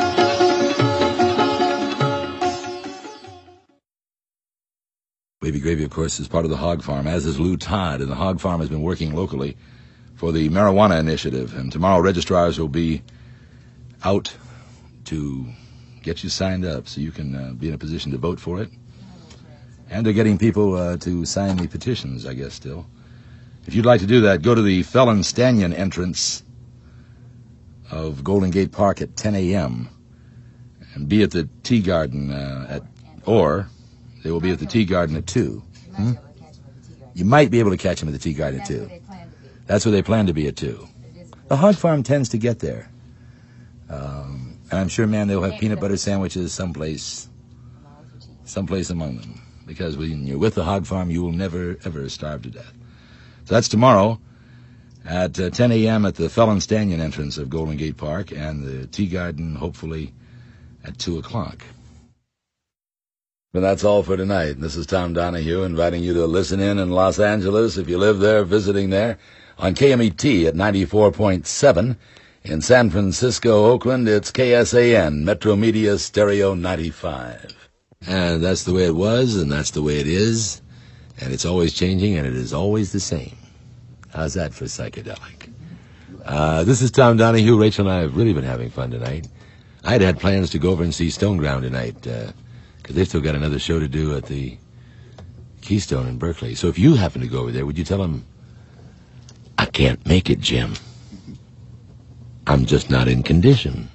Baby Gravy, of course, is part of the Hog Farm, as is Lou Todd, and the Hog Farm has been working locally for the Marijuana Initiative, and tomorrow registrars will be out to get you signed up so you can be in a position to vote for it. And they're getting people to sign the petitions, I guess, still. If you'd like to do that, go to the Felon Stanyon entrance of Golden Gate Park at 10 a.m. and be at the Tea Garden or they will be at the Tea Garden at 2. You might be able to catch them at the Tea Garden at 2. That's where they plan to be at 2. The Hog Farm tends to get there. And I'm sure, man, they'll have peanut butter sandwiches someplace among them. Because when you're with the Hog Farm, you will never, ever starve to death. So that's tomorrow at 10 a.m. at the Felon Stanyon entrance of Golden Gate Park, and the Tea Garden, hopefully, at 2 o'clock. But that's all for tonight. This is Tom Donahue inviting you to listen in Los Angeles, if you live there, visiting there, on KMET at 94.7. In San Francisco, Oakland, it's KSAN, Metro Media Stereo 95. And that's the way it was, and that's the way it is, and it's always changing, and it is always the same. How's that for psychedelic? This is Tom Donahue. Rachel and I have really been having fun tonight. I had plans to go over and see Stoneground tonight because they've still got another show to do at the Keystone in Berkeley. So if you happen to go over there, would you tell them, I can't make it, Jim. I'm just not in condition.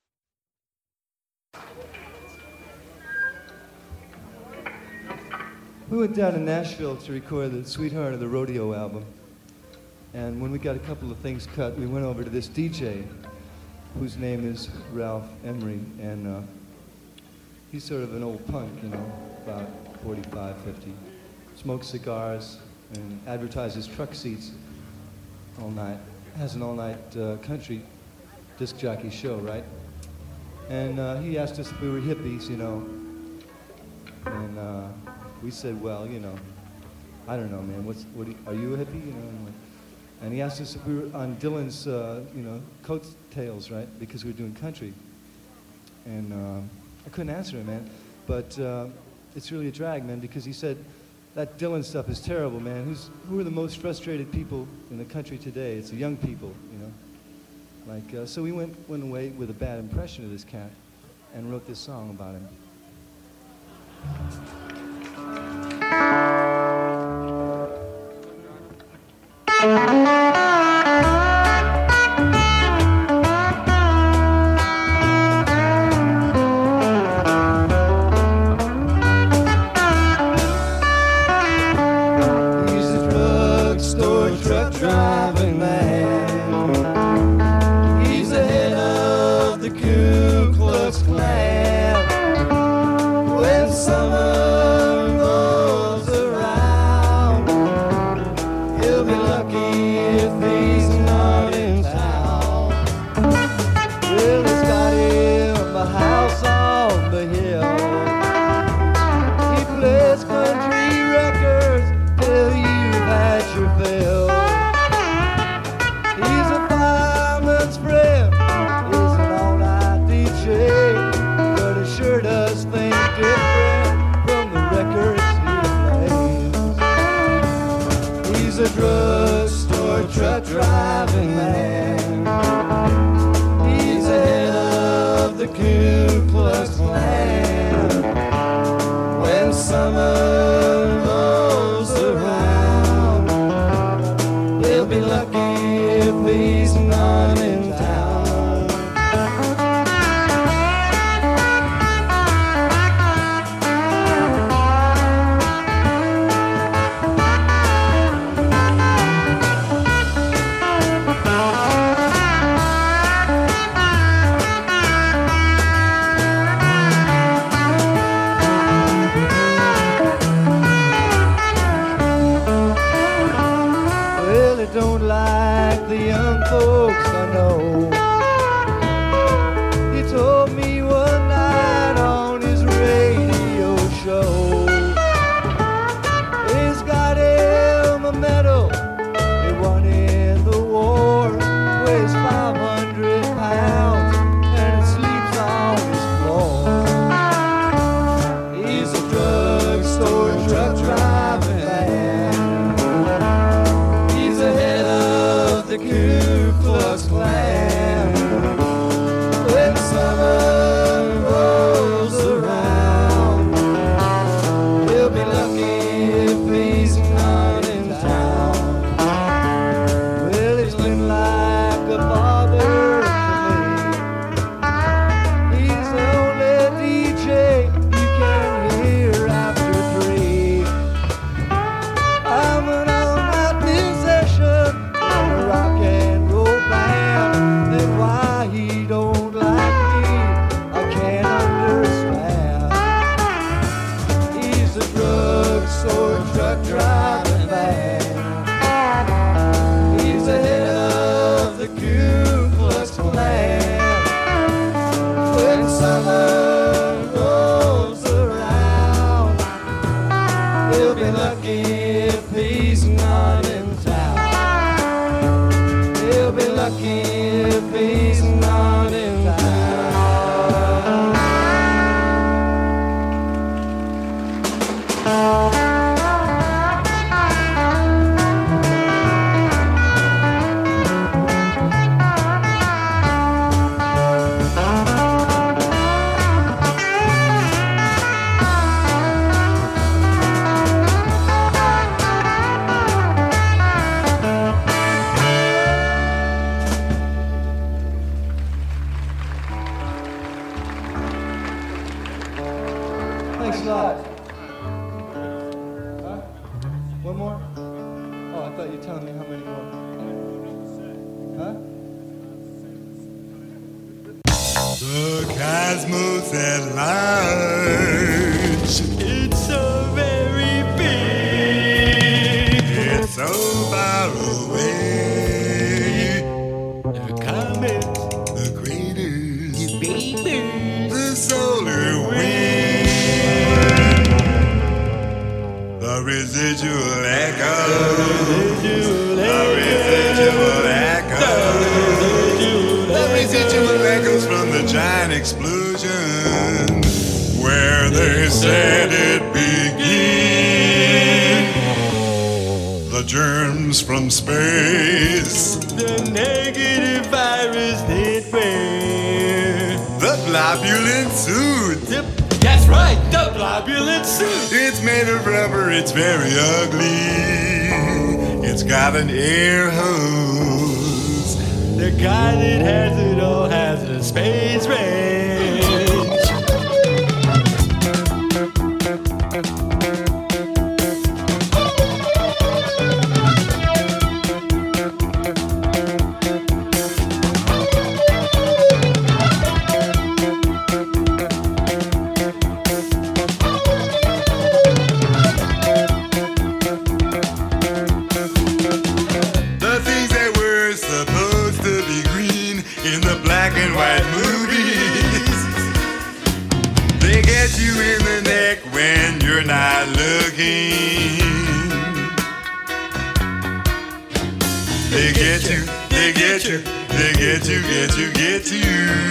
We went down to Nashville to record the Sweetheart of the Rodeo album. And when we got a couple of things cut, we went over to this DJ whose name is Ralph Emery. And he's sort of an old punk, you know, about 45, 50. Smokes cigars and advertises truck seats all night. Has an all-night country disc jockey show, right? And he asked us if we were hippies, you know. And we said, well, you know, I don't know, man. Are you a hippie? You know. And he asked us if we were on Dylan's, you know, coattails, right? Because we were doing country. And I couldn't answer him, man. But it's really a drag, man, because he said that Dylan stuff is terrible, man. Who are the most frustrated people in the country today? It's the young people, you know. Like, so we went away with a bad impression of this cat and wrote this song about him. One more? Oh, I thought you were telling me how many more. Huh? The cosmos at large. It's so very big. It's so far away. The comet, the craters, the beavers, the solar wind, the residual echoes, the residual echoes from the giant explosion where they said it began. The germs from space, the negative virus they wear, the globulin suit. That's right, the globulin suit. It's made of rubber, it's very ugly. It's got an air hose. The guy that has it all has a space range. Get you.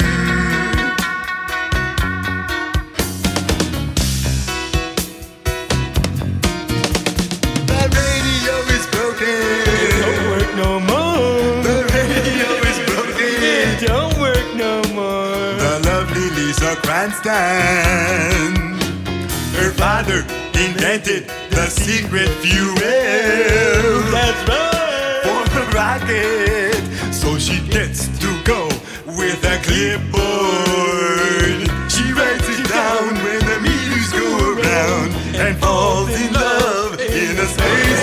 The radio is broken. It don't work no more. The radio is broken. It don't work no more. The lovely Lisa Cranston. Her father invented the secret fuel. That's right. For the rocket. So she gets to go with a clipboard. She writes it down when the meters go around and falls in love in a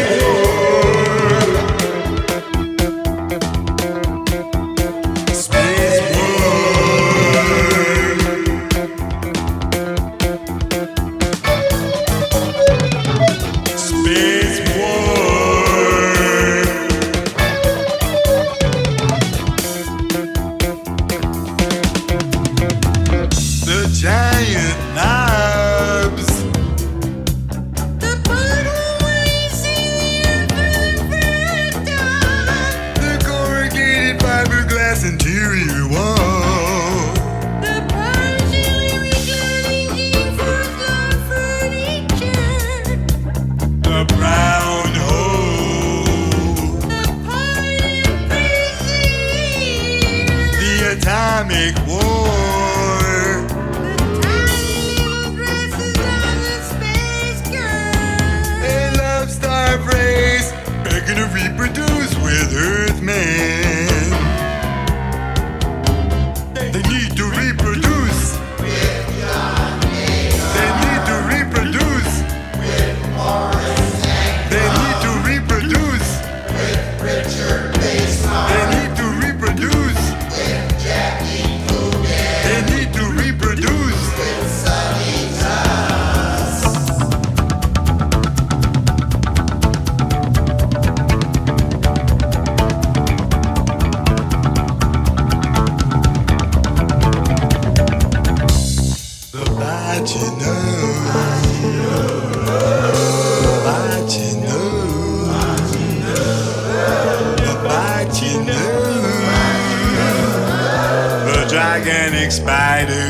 gigantic spider.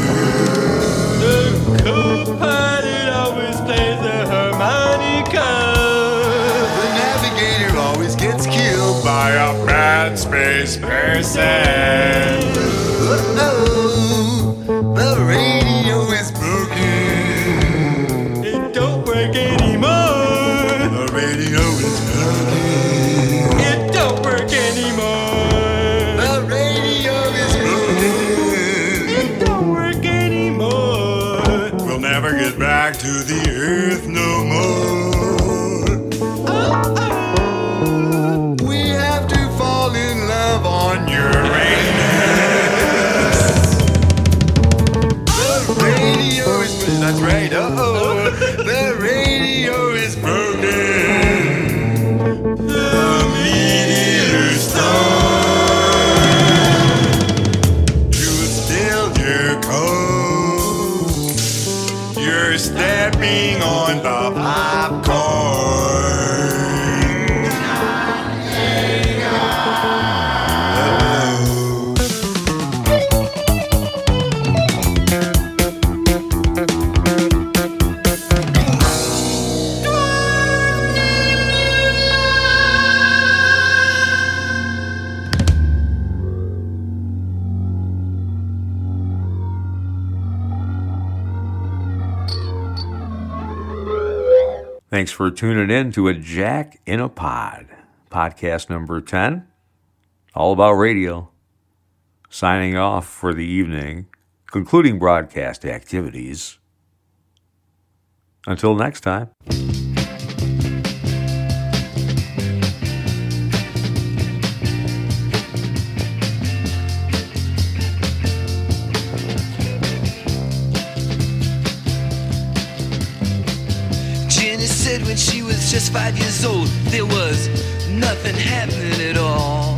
The co-pilot always plays the harmonica. The navigator always gets killed by a bad space person. The radio is broken. It don't work anymore. The radio is broken. It don't work anymore. Never get back to the earth no more. Thanks for tuning in to A Jack in a Pod, podcast number 10, all about radio. Signing off for the evening, concluding broadcast activities. Until next time. Jenny said when she was just 5 years old, there was nothing happening at all.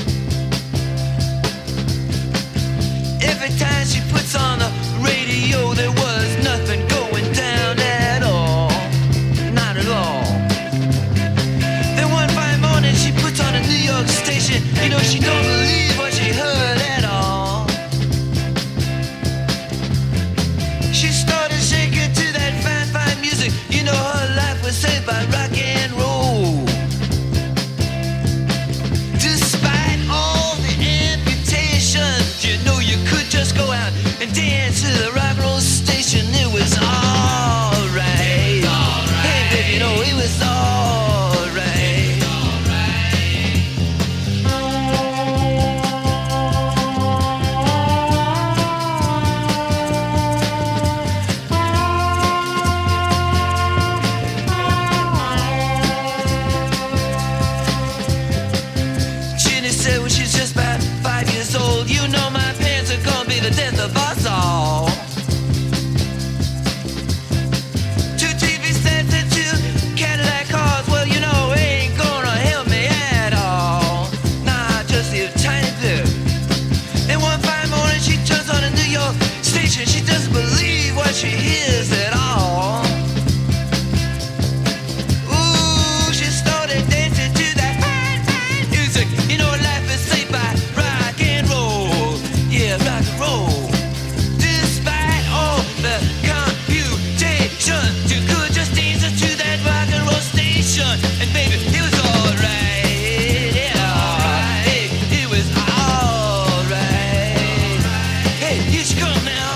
Every time she puts on the radio, there was nothing going down at all. Not at all. Then one fine morning she puts on a New York station. You know, she don't believe what she heard at all. She started shaking to that fine, fine music. You know, her life was saved by rock and roll. Despite all the amputations, you know you could just go out and dance to the rock and roll station. It was alright. Hey baby, you know it was alright. Jenny said when she's just about 5 years old, you know my parents are gonna be the death of us all. 2 TV sets and 2 Cadillac cars, well you know ain't gonna help me at all. Nah, just a tiny bit. And one fine morning she turns on a New York station. She doesn't believe what she hears at all. Ooh, she started dancing to that fine, fine music. You know life is saved by rock and roll. Yeah, rock and roll. Despite all the computation, you could just dance to that rock and roll station. And baby, it was alright. Yeah, hey, it was alright. Hey, here she come now.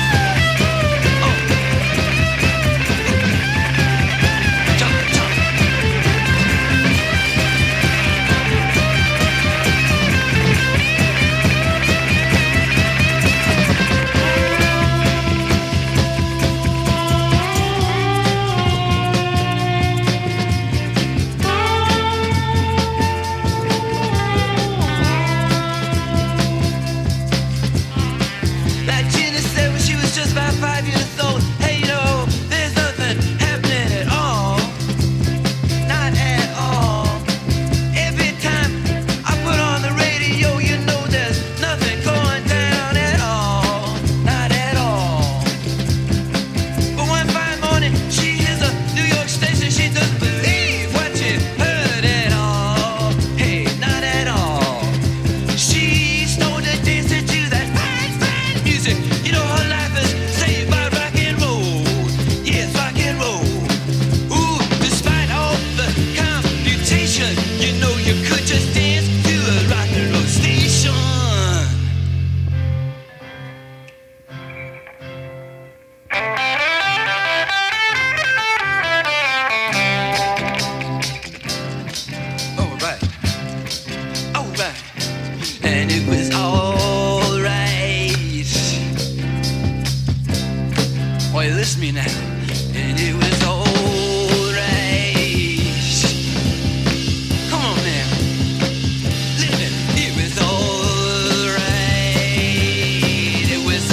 Like Jenny said when she was just about 5 years old, hey, you know, there's nothing happening at all. Not at all. Every time I put on the radio, you know there's nothing going down at all. Not at all. But one fine morning, she hears a New York station. She doesn't believe what she heard at all. Hey, not at all. She started dancing to that fine, fine music. You know her life is saved by rock and roll. Yes, rock and roll. Ooh, despite all the computation, you know you could just dance to a rock and roll station. Alright. Alright. And it was alright. Why, listen to me now. And it was alright. Come on now. Listen. It was alright. It was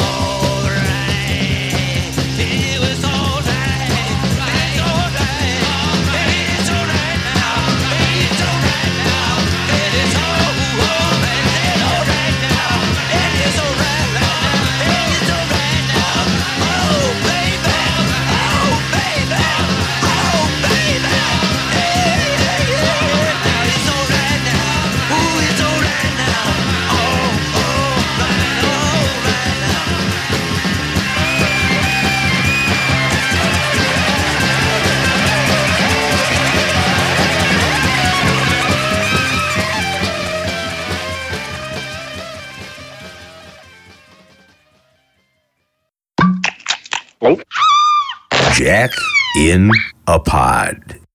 alright. It was alright. It's alright. It's alright now. It's alright now. And it's alright. It's alright now. And it's alright right now. And it's alright now. Oh baby. Oh baby. Oh baby. Hey, hey, hey. Now it's alright now. Ooh, it's alright now. Oh, alright now. Jack in a Pod.